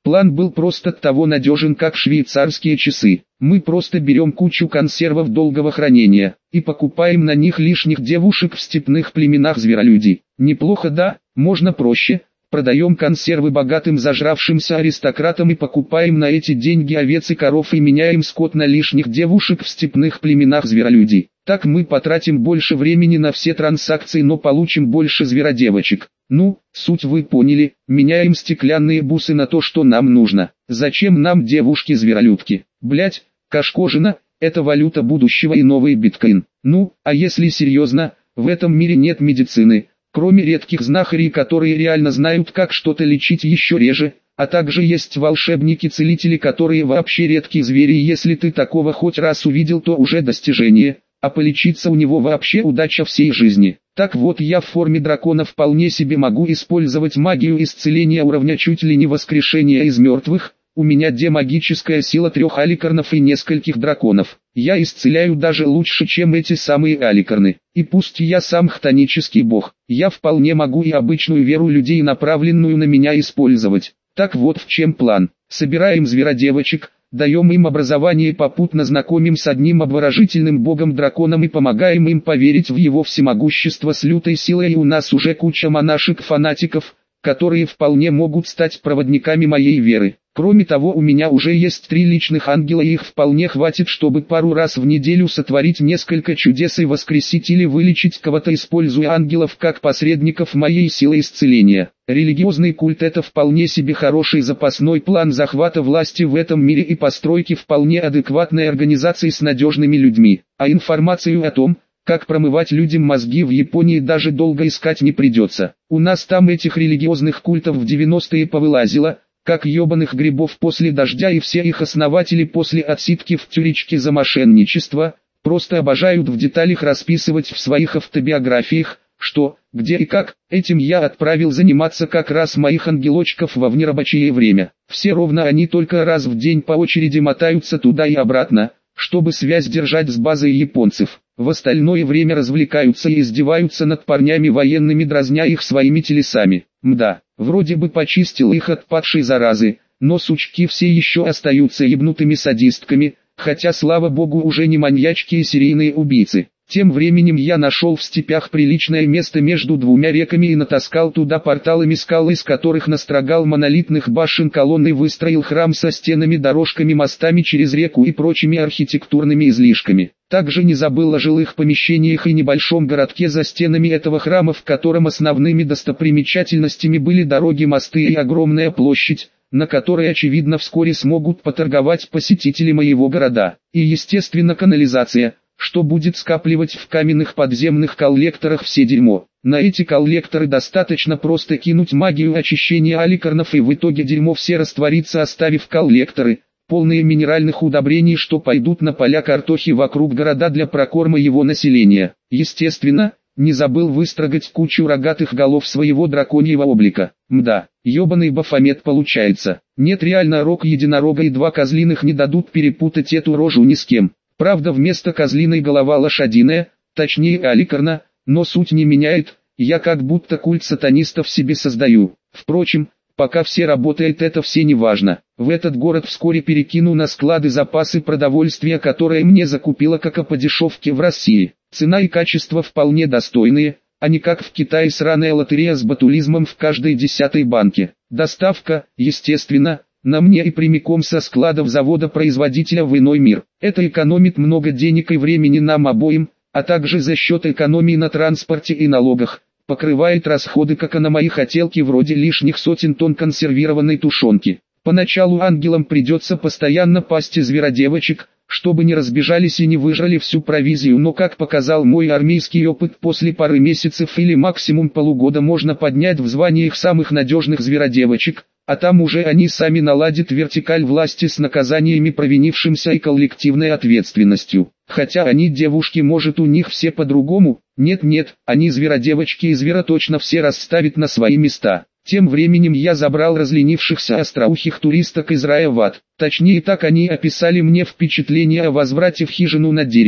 [SPEAKER 1] План был просто того надежен, как швейцарские часы. Мы просто берем кучу консервов долгого хранения и покупаем на них лишних девушек в степных племенах зверолюдей. Неплохо, да? Можно проще. Продаем консервы богатым зажравшимся аристократам и покупаем на эти деньги овец и коров и меняем скот на лишних девушек в степных племенах зверолюдей. Так мы потратим больше времени на все транзакции, но получим больше зверодевочек. Ну, суть вы поняли, меняем стеклянные бусы на то, что нам нужно. Зачем нам девушки-зверолюдки? Блять, Кашкожина, это валюта будущего и новый биткоин. Ну, а если серьезно, в этом мире нет медицины. Кроме редких знахарей, которые реально знают, как что-то лечить еще реже, а также есть волшебники-целители, которые вообще редкие звери, и если ты такого хоть раз увидел, то уже достижение, а полечиться у него вообще удача всей жизни. Так вот, я в форме дракона вполне себе могу использовать магию исцеления уровня чуть ли не воскрешения из мертвых. У меня демагическая сила трех аликарнов и нескольких драконов. Я исцеляю даже лучше, чем эти самые аликарны. И пусть я сам хтонический бог, я вполне могу и обычную веру людей, направленную на меня, использовать. Так вот в чем план. Собираем зверодевочек, даем им образование, попутно знакомим с одним обворожительным богом-драконом и помогаем им поверить в его всемогущество с лютой силой, и у нас уже куча монашек-фанатиков, которые вполне могут стать проводниками моей веры. Кроме того, у меня уже есть три личных ангела, и их вполне хватит, чтобы пару раз в неделю сотворить несколько чудес и воскресить или вылечить кого-то, используя ангелов как посредников моей силы исцеления. Религиозный культ — это вполне себе хороший запасной план захвата власти в этом мире и постройки вполне адекватной организации с надежными людьми. А информацию о том, как промывать людям мозги, в Японии даже долго искать не придется. У нас там этих религиозных культов в девяностые повылазило, как ебаных грибов после дождя, и все их основатели после отсидки в тюрячке за мошенничество, просто обожают в деталях расписывать в своих автобиографиях, что, где и как. Этим я отправил заниматься как раз моих ангелочков во внерабочее время. Все ровно они только раз в день по очереди мотаются туда и обратно, чтобы связь держать с базой японцев. В остальное время развлекаются и издеваются над парнями военными, дразня их своими телесами. Мда, вроде бы почистил их от падшей заразы, но сучки все еще остаются ебнутыми садистками, хотя, слава богу, уже не маньячки и серийные убийцы. Тем временем я нашел в степях приличное место между двумя реками и натаскал туда порталами скал, из которых настрогал монолитных башен колонн и выстроил храм со стенами, дорожками, мостами через реку и прочими архитектурными излишками. Также не забыл о жилых помещениях и небольшом городке за стенами этого храма, в котором основными достопримечательностями были дороги, мосты и огромная площадь, на которой, очевидно, вскоре смогут поторговать посетители моего города. И, естественно, канализация, что будет скапливать в каменных подземных коллекторах все дерьмо. На эти коллекторы достаточно просто кинуть магию очищения аликарнов, и в итоге дерьмо все растворится, оставив коллекторы, полные минеральных удобрений, что пойдут на поля картохи вокруг города для прокорма его населения. Естественно, не забыл выстрогать кучу рогатых голов своего драконьего облика. Мда, ебаный Бафомет получается. Нет, реально рог единорога и два козлиных не дадут перепутать эту рожу ни с кем. Правда, вместо козлиной голова лошадиная, точнее аликарна, но суть не меняет, я как будто культ сатанистов себе создаю. Впрочем, пока все работает, это все не важно. В этот город вскоре перекину на склады запасы продовольствия, которые мне закупила Кока по дешевке в России. Цена и качество вполне достойные, а не как в Китае сраная лотерея с ботулизмом в каждой десятой банке. Доставка, естественно, на мне и прямиком со складов завода-производителя в иной мир. Это экономит много денег и времени нам обоим, а также за счет экономии на транспорте и налогах покрывает расходы как на мои хотелки вроде лишних сотен тонн консервированной тушенки. Поначалу ангелам придется постоянно пасти зверодевочек, чтобы не разбежались и не выжрали всю провизию, но, как показал мой армейский опыт, после пары месяцев или максимум полугода можно поднять в звание их самых надежных зверодевочек, а там уже они сами наладят вертикаль власти с наказаниями провинившимся и коллективной ответственностью. Хотя они девушки, может, у них все по-другому? Нет-нет, они зверодевочки и звероточно все расставят на свои места. Тем временем я забрал разленившихся остроухих туристок из рая в ад. Точнее, так они описали мне впечатление о возврате в хижину на дереве,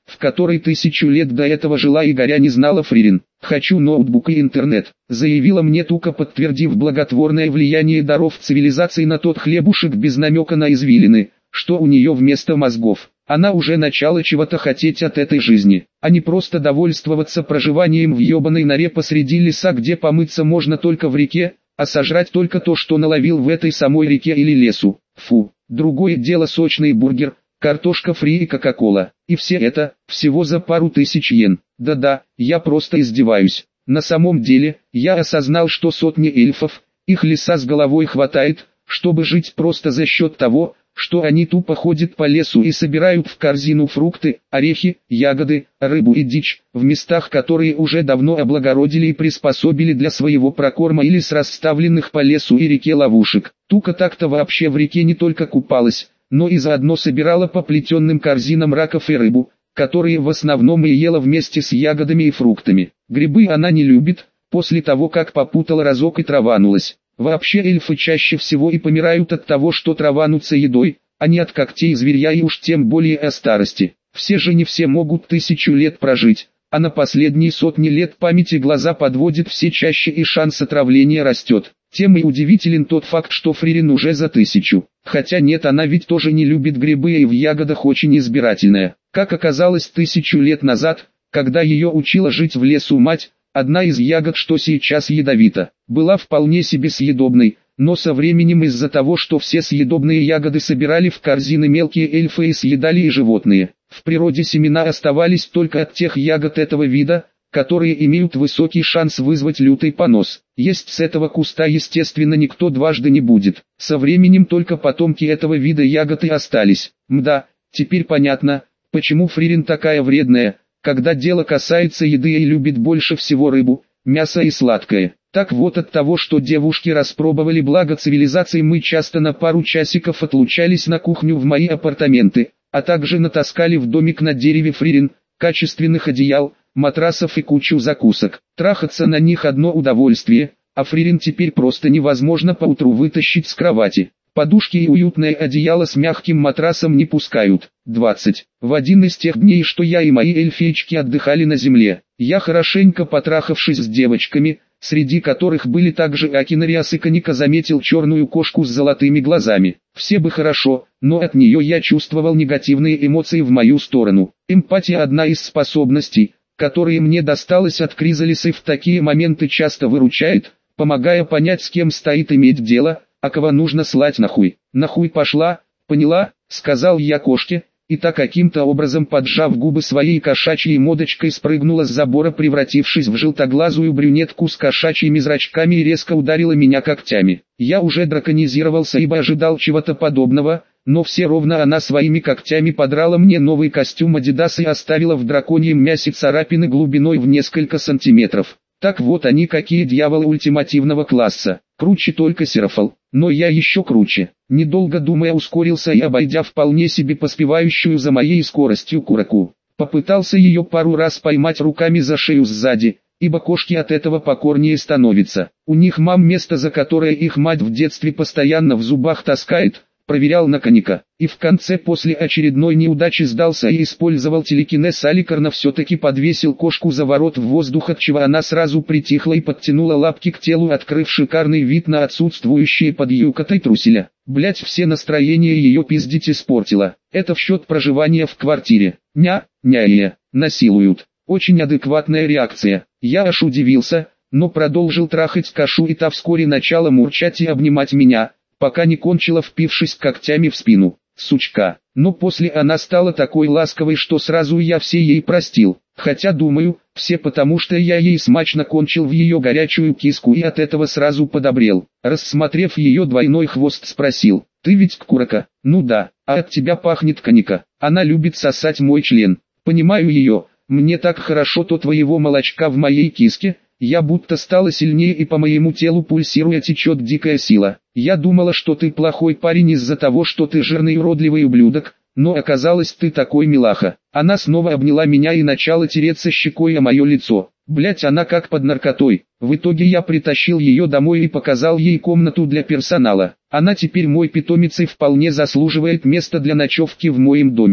[SPEAKER 1] в которой тысячу лет до этого жила и горя не знала Фририн. «Хочу ноутбук и интернет», — заявила мне Тука, подтвердив благотворное влияние даров цивилизации на тот хлебушек без намека на извилины, что у нее вместо мозгов. Она уже начала чего-то хотеть от этой жизни, а не просто довольствоваться проживанием в ебаной норе посреди леса, где помыться можно только в реке, а сожрать только то, что наловил в этой самой реке или лесу. Фу, другое дело сочный бургер, картошка фри и кока-кола. И все это, всего за пару тысяч йен. Да-да, я просто издеваюсь. На самом деле, я осознал, что сотни эльфов, их леса с головой хватает, чтобы жить просто за счет того, что они тупо ходят по лесу и собирают в корзину фрукты, орехи, ягоды, рыбу и дичь, в местах, которые уже давно облагородили и приспособили для своего прокорма или с расставленных по лесу и реке ловушек. Тука так-то вообще в реке не только купалась, но и заодно собирала по плетенным корзинам раков и рыбу, которые в основном и ела вместе с ягодами и фруктами. Грибы она не любит, после того как попутала разок и траванулась. Вообще эльфы чаще всего и помирают от того, что траванутся едой, а не от когтей зверя и уж тем более о старости. Все же не все могут тысячу лет прожить, а на последние сотни лет памяти глаза подводит все чаще и шанс отравления растет. Тем и удивителен тот факт, что Фририн уже за тысячу. Хотя нет, она ведь тоже не любит грибы и в ягодах очень избирательная. Как оказалось, тысячу лет назад, когда ее учила жить в лесу мать, одна из ягод, что сейчас ядовита, была вполне себе съедобной, но со временем из-за того, что все съедобные ягоды собирали в корзины мелкие эльфы и съедали и животные, в природе семена оставались только от тех ягод этого вида, которые имеют высокий шанс вызвать лютый понос. Есть с этого куста естественно никто дважды не будет. Со временем только потомки этого вида ягод и остались. Мда, теперь понятно, почему Фририн такая вредная, когда дело касается еды и любит больше всего рыбу, мясо и сладкое. Так вот, от того, что девушки распробовали благо цивилизации, мы часто на пару часиков отлучались на кухню в мои апартаменты, а также натаскали в домик на дереве Фририн, качественных одеял, матрасов и кучу закусок. Трахаться на них одно удовольствие, а Фририн теперь просто невозможно поутру вытащить с кровати. Подушки и уютное одеяло с мягким матрасом не пускают. двадцать. В один из тех дней, что я и мои эльфички отдыхали на земле, я, хорошенько потрахавшись с девочками, среди которых были также Акинариас и Каника, заметил черную кошку с золотыми глазами. Все бы хорошо, но от нее я чувствовал негативные эмоции в мою сторону. Эмпатия — одна из способностей, которые мне досталось от Кризалиса, и в такие моменты часто выручает, помогая понять, с кем стоит иметь дело, а кого нужно слать нахуй. «Нахуй пошла, поняла», — сказал я кошке, и та, каким-то образом поджав губы своей кошачьей мордочкой, спрыгнула с забора, превратившись в желтоглазую брюнетку с кошачьими зрачками, и резко ударила меня когтями. Я уже драконизировался, ибо ожидал чего-то подобного, но все ровно она своими когтями подрала мне новый костюм Adidas и оставила в драконьем мясе царапины глубиной в несколько сантиметров. Так вот они какие дьяволы ультимативного класса. Круче только Серафал, но я еще круче. Недолго думая, ускорился и, обойдя вполне себе поспевающую за моей скоростью кураку, попытался ее пару раз поймать руками за шею сзади, ибо кошки от этого покорнее становятся. У них мам место, за которое их мать в детстве постоянно в зубах таскает. Проверял на Каника, и в конце после очередной неудачи сдался и использовал телекинез Аликарна, все-таки подвесил кошку за ворот в воздух, отчего она сразу притихла и подтянула лапки к телу, открыв шикарный вид на отсутствующие под юкотой труселя. Блять, все настроения ее пиздить испортила. Это в счет проживания в квартире. Ня, ня-е, насилуют. Очень адекватная реакция. Я аж удивился, но продолжил трахать кошу, и та вскоре начала мурчать и обнимать меня, пока не кончила, впившись когтями в спину. Сучка. Но после она стала такой ласковой, что сразу я все ей простил. Хотя думаю, все потому, что я ей смачно кончил в ее горячую киску и от этого сразу подобрел. Рассмотрев ее двойной хвост, спросил: «Ты ведь курака?» «Ну да, а от тебя пахнет Каника. Она любит сосать мой член». «Понимаю ее, мне так хорошо то твоего молочка в моей киске». Я будто стала сильнее, и по моему телу пульсируя течет дикая сила. Я думала, что ты плохой парень из-за того, что ты жирный уродливый ублюдок, но оказалось, ты такой милаха. Она снова обняла меня и начала тереться щекой о мое лицо. Блять, она как под наркотой. В итоге я притащил ее домой и показал ей комнату для персонала. Она теперь мой питомец и вполне заслуживает места для ночевки в моем доме.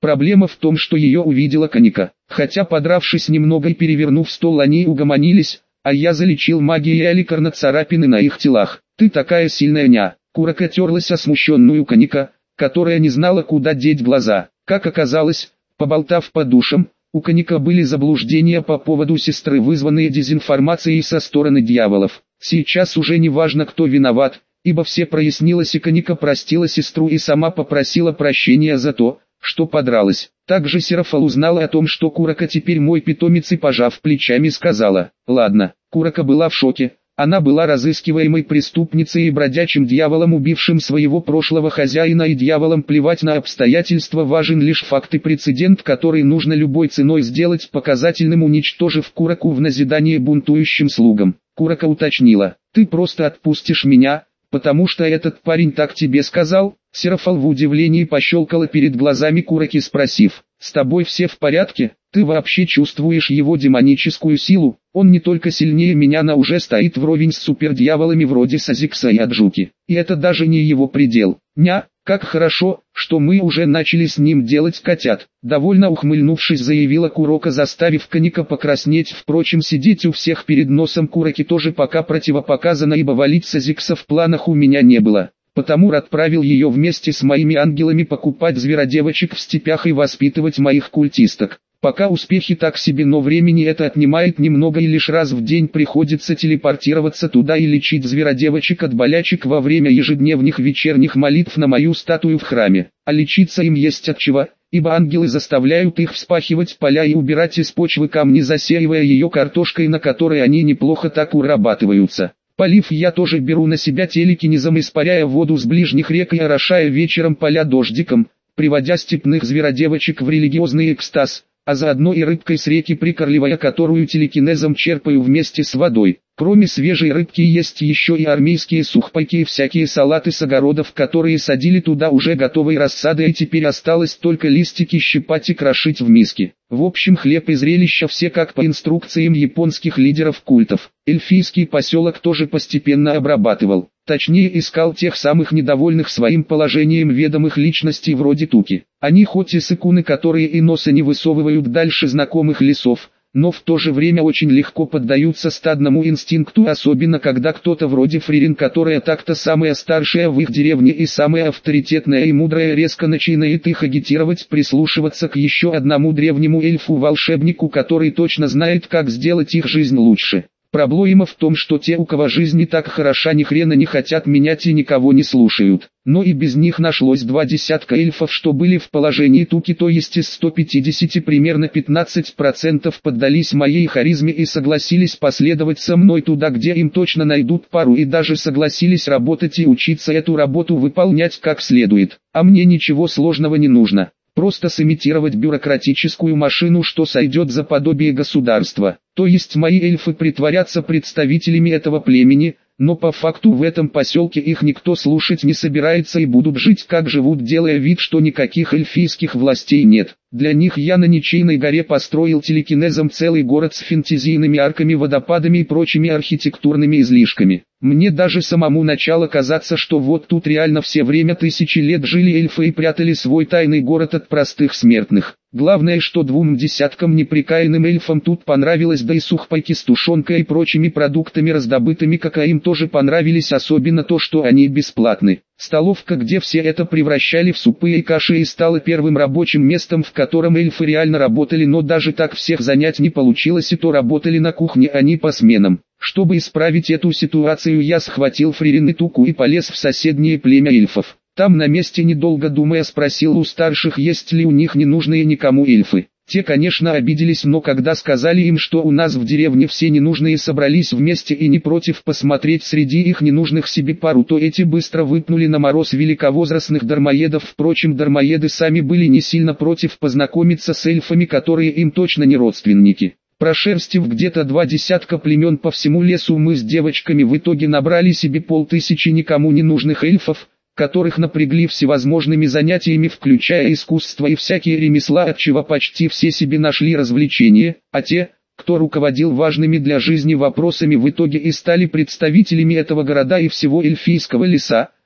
[SPEAKER 1] Проблема в том, что ее увидела Каника. Хотя подравшись немного и перевернув стол, они угомонились, а я залечил магией Аликарна царапины на их телах. «Ты такая сильная, ня!» Курака терлась о смущенную Каника, которая не знала, куда деть глаза. Как оказалось, поболтав по душам, у Каника были заблуждения по поводу сестры, вызванные дезинформацией со стороны дьяволов. Сейчас уже не важно, кто виноват, ибо все прояснилось, и Каника простила сестру и сама попросила прощения за то, что подралась. Также Серафал узнала о том, что Курака теперь мой питомец, и, пожав плечами, сказала: «Ладно». Курака была в шоке. Она была разыскиваемой преступницей и бродячим дьяволом, убившим своего прошлого хозяина, и дьяволом плевать на обстоятельства, важен лишь факт и прецедент, который нужно любой ценой сделать показательным, уничтожив Кураку в назидание бунтующим слугам. Курака уточнила: «Ты просто отпустишь меня, потому что этот парень так тебе сказал?» Серафал в удивлении пощелкала перед глазами Кураки, спросив: «С тобой все в порядке? Ты вообще чувствуешь его демоническую силу? Он не только сильнее меня, но уже стоит вровень с супердьяволами вроде Сазикса и Аджуки. И это даже не его предел. Ня, как хорошо, что мы уже начали с ним делать котят». Довольно ухмыльнувшись, заявила Курока, заставив Каника покраснеть. Впрочем, сидеть у всех перед носом Кураки тоже пока противопоказано, ибо валить Сазикса в планах у меня не было. Потому отправил ее вместе с моими ангелами покупать зверодевочек в степях и воспитывать моих культисток. Пока успехи так себе, но времени это отнимает немного, и лишь раз в день приходится телепортироваться туда и лечить зверодевочек от болячек во время ежедневных вечерних молитв на мою статую в храме. А лечиться им есть от чего, ибо ангелы заставляют их вспахивать поля и убирать из почвы камни, засеивая ее картошкой, на которой они неплохо так урабатываются. Полив я тоже беру на себя телекинезом, испаряя воду с ближних рек и орошая вечером поля дождиком, приводя степных зверодевочек в религиозный экстаз, а заодно и рыбкой с реки прикармливая, которую телекинезом черпаю вместе с водой. Кроме свежей рыбки есть еще и армейские сухпайки и всякие салаты с огородов, которые садили туда уже готовой рассадой, и теперь осталось только листики щипать и крошить в миске. В общем, хлеб и зрелища все как по инструкциям японских лидеров культов. Эльфийский поселок тоже постепенно обрабатывал. Точнее, искал тех самых недовольных своим положением ведомых личностей вроде Туки. Они хоть и сыкуны, которые и носа не высовывают дальше знакомых лесов, но в то же время очень легко поддаются стадному инстинкту, особенно когда кто-то вроде Фририн, которая так-то самая старшая в их деревне и самая авторитетная и мудрая, резко начинает их агитировать прислушиваться к еще одному древнему эльфу-волшебнику, который точно знает, как сделать их жизнь лучше. Проблема в том, что те, у кого жизнь не так хороша, ни хрена не хотят менять и никого не слушают. Но и без них нашлось два десятка эльфов, что были в положении Туки, то есть из ста пятидесяти примерно пятнадцать процентов поддались моей харизме и согласились последовать со мной туда, где им точно найдут пару, и даже согласились работать и учиться эту работу выполнять как следует. А мне ничего сложного не нужно. Просто сымитировать бюрократическую машину, что сойдет за подобие государства. То есть мои эльфы притворятся представителями этого племени, но по факту в этом поселке их никто слушать не собирается и будут жить как живут, делая вид, что никаких эльфийских властей нет. Для них я на Ничейной горе построил телекинезом целый город с фэнтезийными арками, водопадами и прочими архитектурными излишками. Мне даже самому начало казаться, что вот тут реально все время тысячи лет жили эльфы и прятали свой тайный город от простых смертных. Главное, что двум десяткам неприкаянным эльфам тут понравилось, да и сухпайки с тушенкой и прочими продуктами раздобытыми, как им тоже понравились, особенно то, что они бесплатны. Столовка, где все это превращали в супы и каши, и стала первым рабочим местом, в котором эльфы реально работали, но даже так всех занять не получилось, и то работали на кухне они по сменам. Чтобы исправить эту ситуацию, я схватил Фририн и Туку и полез в соседнее племя эльфов. Там на месте, недолго думая, спросил у старших, есть ли у них ненужные никому эльфы. Те, конечно, обиделись, но когда сказали им, что у нас в деревне все ненужные собрались вместе и не против посмотреть среди их ненужных себе пару, то эти быстро выпнули на мороз великовозрастных дармоедов. Впрочем, дармоеды сами были не сильно против познакомиться с эльфами, которые им точно не родственники. Прошерстив где-то два десятка племен по всему лесу, мы с девочками в итоге набрали себе полтысячи никому не нужных эльфов, которых напрягли всевозможными занятиями, включая искусство и всякие ремесла, отчего почти все себе нашли развлечения, а те, кто руководил важными для жизни вопросами, в итоге и стали представителями этого города и всего эльфийского леса,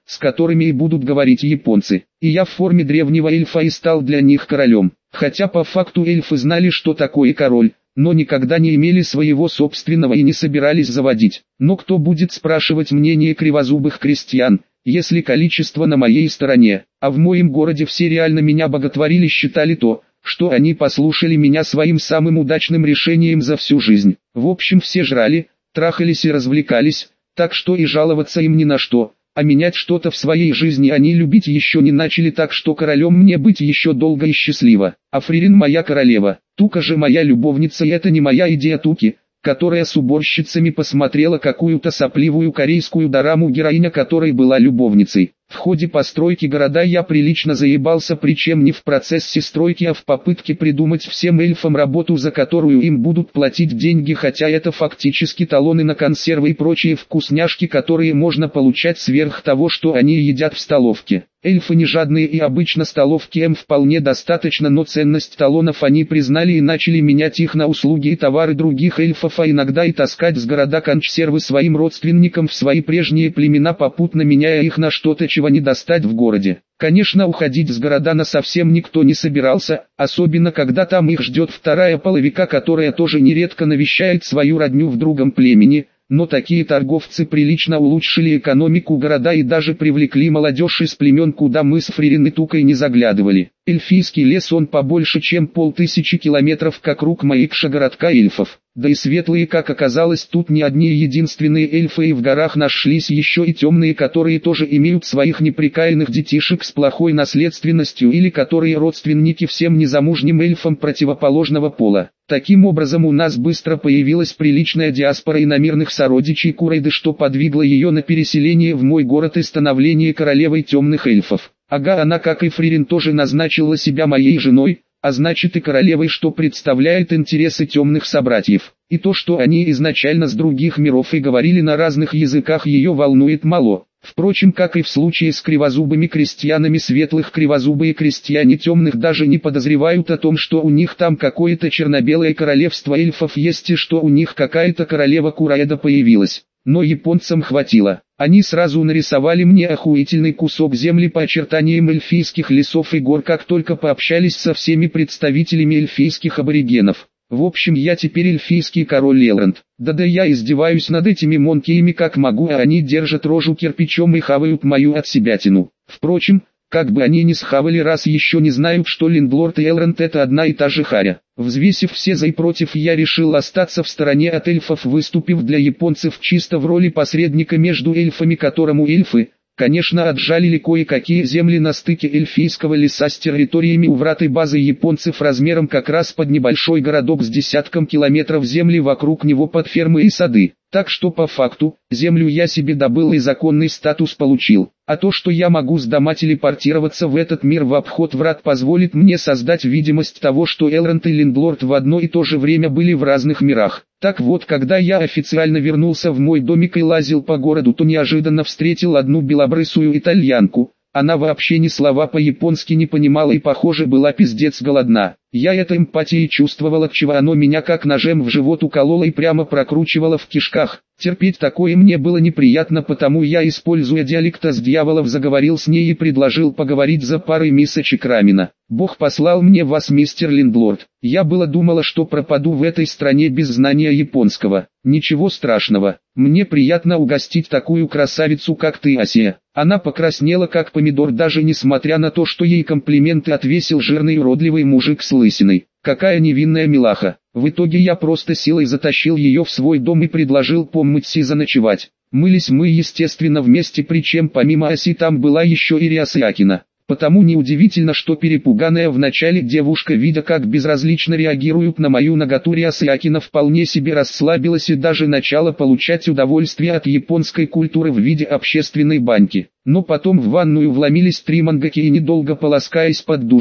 [SPEAKER 1] с которыми и будут говорить японцы. И я в форме древнего эльфа и стал для них королем. Хотя по факту эльфы знали, что такое король, но никогда не имели своего собственного и не собирались заводить. Но кто будет спрашивать мнение кривозубых крестьян, если количество на моей стороне? А в моем городе все реально меня боготворили, считали то, что они послушали меня своим самым удачным решением за всю жизнь. В общем, все жрали, трахались и развлекались, так что и жаловаться им ни на что. А менять что-то в своей жизни они любить еще не начали, так что королем мне быть еще долго и счастливо. А Фририн моя королева, Тука же моя любовница, и это не моя идея Туки, которая с уборщицами посмотрела какую-то сопливую корейскую дораму, героиня которой была любовницей. В ходе постройки города я прилично заебался, причем не в процессе стройки, а в попытке придумать всем эльфам работу, за которую им будут платить деньги, хотя это фактически талоны на консервы и прочие вкусняшки, которые можно получать сверх того, что они едят в столовке. Эльфы не жадные, и обычно столовки им вполне достаточно, но ценность талонов они признали и начали менять их на услуги и товары других эльфов, а иногда и таскать с города консервы своим родственникам в свои прежние племена, попутно меняя их на что-то, чего не достать в городе. Конечно, уходить с города на совсем никто не собирался, особенно когда там их ждет вторая половика, которая тоже нередко навещает свою родню в другом племени. Но такие торговцы прилично улучшили экономику города и даже привлекли молодежь из племен, куда мы с Фририн и Тукой не заглядывали. Эльфийский лес, он побольше чем полтысячи километров вокруг Маикша, городка эльфов. Да и светлые, как оказалось, тут не одни единственные эльфы, и в горах нашлись еще и темные, которые тоже имеют своих неприкаянных детишек с плохой наследственностью, или которые родственники всем незамужним эльфам противоположного пола. Таким образом, у нас быстро появилась приличная диаспора иномирных сородичей Курайды, что подвигло ее на переселение в мой город и становление королевой темных эльфов. Ага, она, как и Фририн, тоже назначила себя моей женой, а значит и королевой, что представляет интересы темных собратьев. И то, что они изначально с других миров и говорили на разных языках, ее волнует мало. Впрочем, как и в случае с кривозубыми крестьянами светлых, кривозубые крестьяне темных даже не подозревают о том, что у них там какое-то черно-белое королевство эльфов есть и что у них какая-то королева Курайда появилась. Но японцам хватило. Они сразу нарисовали мне охуительный кусок земли по очертаниям эльфийских лесов и гор, как только пообщались со всеми представителями эльфийских аборигенов. В общем, я теперь эльфийский король Элронд. Да-да, я издеваюсь над этими монкиями как могу, а они держат рожу кирпичом и хавают мою отсебятину. Впрочем, как бы они ни схавали, раз еще не знают, что Линдлорд и Элронд это одна и та же харя. Взвесив все за и против, я решил остаться в стороне от эльфов, выступив для японцев чисто в роли посредника между эльфами, которому эльфы, конечно, отжалили кое-какие земли на стыке эльфийского леса с территориями у врат и базы японцев размером как раз под небольшой городок с десятком километров земли вокруг него под фермы и сады. Так что по факту, землю я себе добыл и законный статус получил. А то, что я могу с дома телепортироваться в этот мир в обход врат, позволит мне создать видимость того, что Элронд и Линдлорд в одно и то же время были в разных мирах. Так вот, когда я официально вернулся в мой домик и лазил по городу, то неожиданно встретил одну белобрысую итальянку. Она вообще ни слова по-японски не понимала и, похоже, была пиздец голодна. Я это эмпатией чувствовал, отчего оно меня как ножем в живот укололо и прямо прокручивало в кишках. Терпеть такое мне было неприятно, потому я, используя диалекта с дьяволов, заговорил с ней и предложил поговорить за парой мисочек рамена. Бог послал мне вас, мистер Линдлорд. Я было думала, что пропаду в этой стране без знания японского. Ничего страшного. Мне приятно угостить такую красавицу, как ты, Асия. Она покраснела как помидор, даже несмотря на то, что ей комплименты отвесил жирный уродливый мужик с лысиной. Какая невинная милаха. В итоге я просто силой затащил ее в свой дом и предложил помыться и заночевать. Мылись мы, естественно, вместе, причем помимо Аси там была еще и Риасиакина. Потому неудивительно, что перепуганная вначале девушка, видя как безразлично реагируют на мою наготу Риасиакина, вполне себе расслабилась и даже начала получать удовольствие от японской культуры в виде общественной баньки. Но потом в ванную вломились три мангаки и, недолго полоскаясь под душем,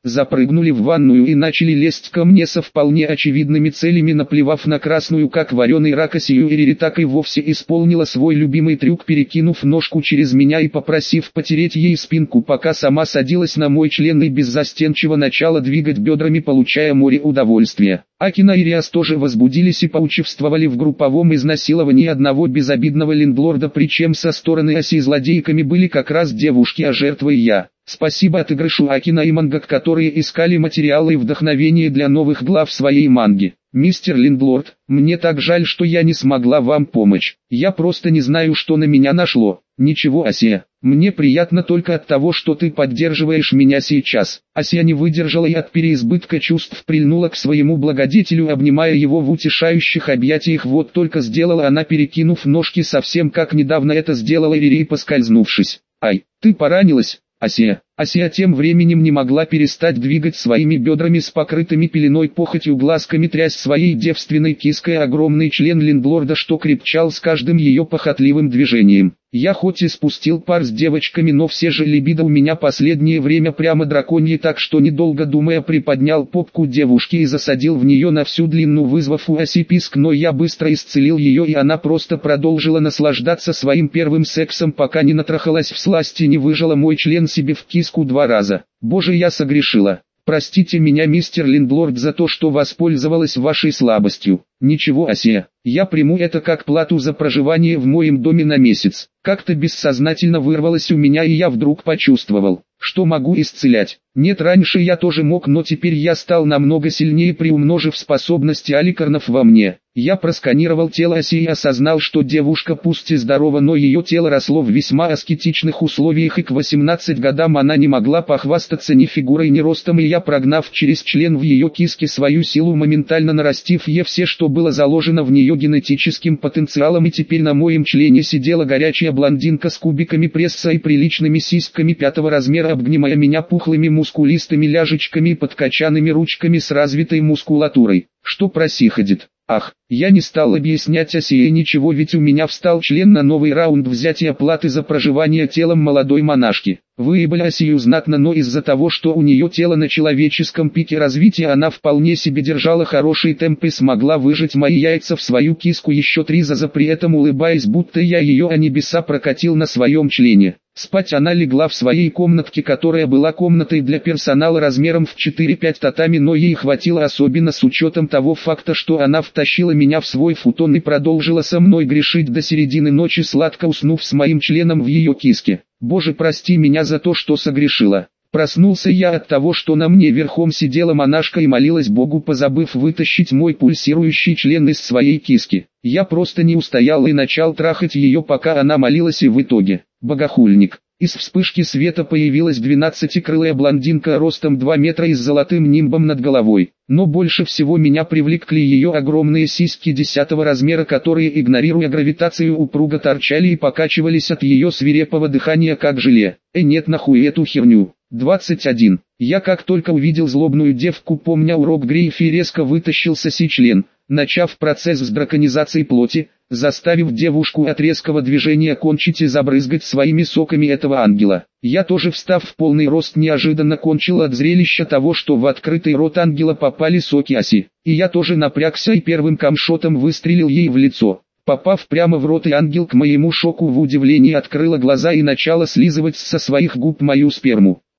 [SPEAKER 1] запрыгнули в ванную и начали лезть ко мне со вполне очевидными целями, наплевав на красную как вареный рак Асию. Ирири так и вовсе исполнила свой любимый трюк, перекинув ножку через меня и попросив потереть ей спинку, пока сама садилась на мой член и беззастенчиво начала двигать бедрами, получая море удовольствия. Акина и Риас тоже возбудились и поучаствовали в групповом изнасиловании одного безобидного лендлорда, причем со стороны Аси злодейками были как раз девушки, а жертвой я. Спасибо отыгрышу Акина и Мангак, которые искали материалы и вдохновение для новых глав своей манги. Мистер Лендлорд, мне так жаль, что я не смогла вам помочь. Я просто не знаю, что на меня нашло. Ничего, Асия, мне приятно только от того, что ты поддерживаешь меня сейчас. Асия не выдержала и от переизбытка чувств прильнула к своему благодетелю, обнимая его в утешающих объятиях. Вот только сделала она, перекинув ножки, совсем как недавно это сделала Ирири, поскользнувшись. Ай, ты поранилась? Асия. Асия тем временем не могла перестать двигать своими бедрами с покрытыми пеленой похотью глазками, трясь своей девственной киской огромный член лендлорда, что крепчал с каждым ее похотливым движением. Я хоть и спустил пар с девочками, но все же либидо у меня последнее время прямо драконье, так что недолго думая приподнял попку девушки и засадил в нее на всю длину, вызвав у Аси писк, но я быстро исцелил ее, и она просто продолжила наслаждаться своим первым сексом, пока не натрахалась всласть и не выжала мой член себе в киску два раза. Боже, я согрешила. Простите меня, мистер Лендлорд, за то, что воспользовалась вашей слабостью. Ничего, Асия, я приму это как плату за проживание в моем доме на месяц. Как-то бессознательно вырвалось у меня, и я вдруг почувствовал, что могу исцелять. Нет, раньше я тоже мог, но теперь я стал намного сильнее, приумножив способности аликарнов во мне. Я просканировал тело Аси и осознал, что девушка пусть и здорова, но ее тело росло в весьма аскетичных условиях, и к восемнадцати годам она не могла похвастаться ни фигурой, ни ростом, и я, прогнав через член в ее киске свою силу, моментально нарастив ей все, что было заложено в нее генетическим потенциалом, и теперь на моем члене сидела горячая блондинка с кубиками пресса и приличными сиськами пятого размера, обнимая меня пухлыми мускулистыми ляжечками и подкачанными ручками с развитой мускулатурой. Что просиходит? Ах, я не стал объяснять Асии ничего, ведь у меня встал член на новый раунд взятия платы за проживание телом молодой монашки. Выебали Асию знатно, но из-за того, что у нее тело на человеческом пике развития, она вполне себе держала хороший темп и смогла выжать мои яйца в свою киску еще три раза, при этом улыбаясь, будто я ее о небеса прокатил на своем члене. Спать она легла в своей комнатке, которая была комнатой для персонала размером в четыре-пять татами, но ей хватило, особенно с учетом того факта, что она втащила меня в свой футон и продолжила со мной грешить до середины ночи, сладко уснув с моим членом в ее киске. Боже, прости меня за то, что согрешила. Проснулся я от того, что на мне верхом сидела монашка и молилась Богу, позабыв вытащить мой пульсирующий член из своей киски. Я просто не устоял и начал трахать ее, пока она молилась, и в итоге, богохульник. Из вспышки света появилась двенадцатикрылая блондинка ростом два метра и с золотым нимбом над головой. Но больше всего меня привлекли ее огромные сиськи десятого размера, которые, игнорируя гравитацию, упруго торчали и покачивались от ее свирепого дыхания как желе. Э, нет, нахуй эту херню. двадцать один. Я как только увидел злобную девку, помня урок Грейфи, резко вытащил соси-член, начав процесс с драконизации плоти, заставив девушку от резкого движения кончить и забрызгать своими соками этого ангела. Я тоже, встав в полный рост, неожиданно кончил от зрелища того, что в открытый рот ангела попали соки Аси. И я тоже напрягся и первым камшотом выстрелил ей в лицо. Попав прямо в рот, и ангел к моему шоку в удивлении открыла глаза и начала слизывать со своих губ мою сперму.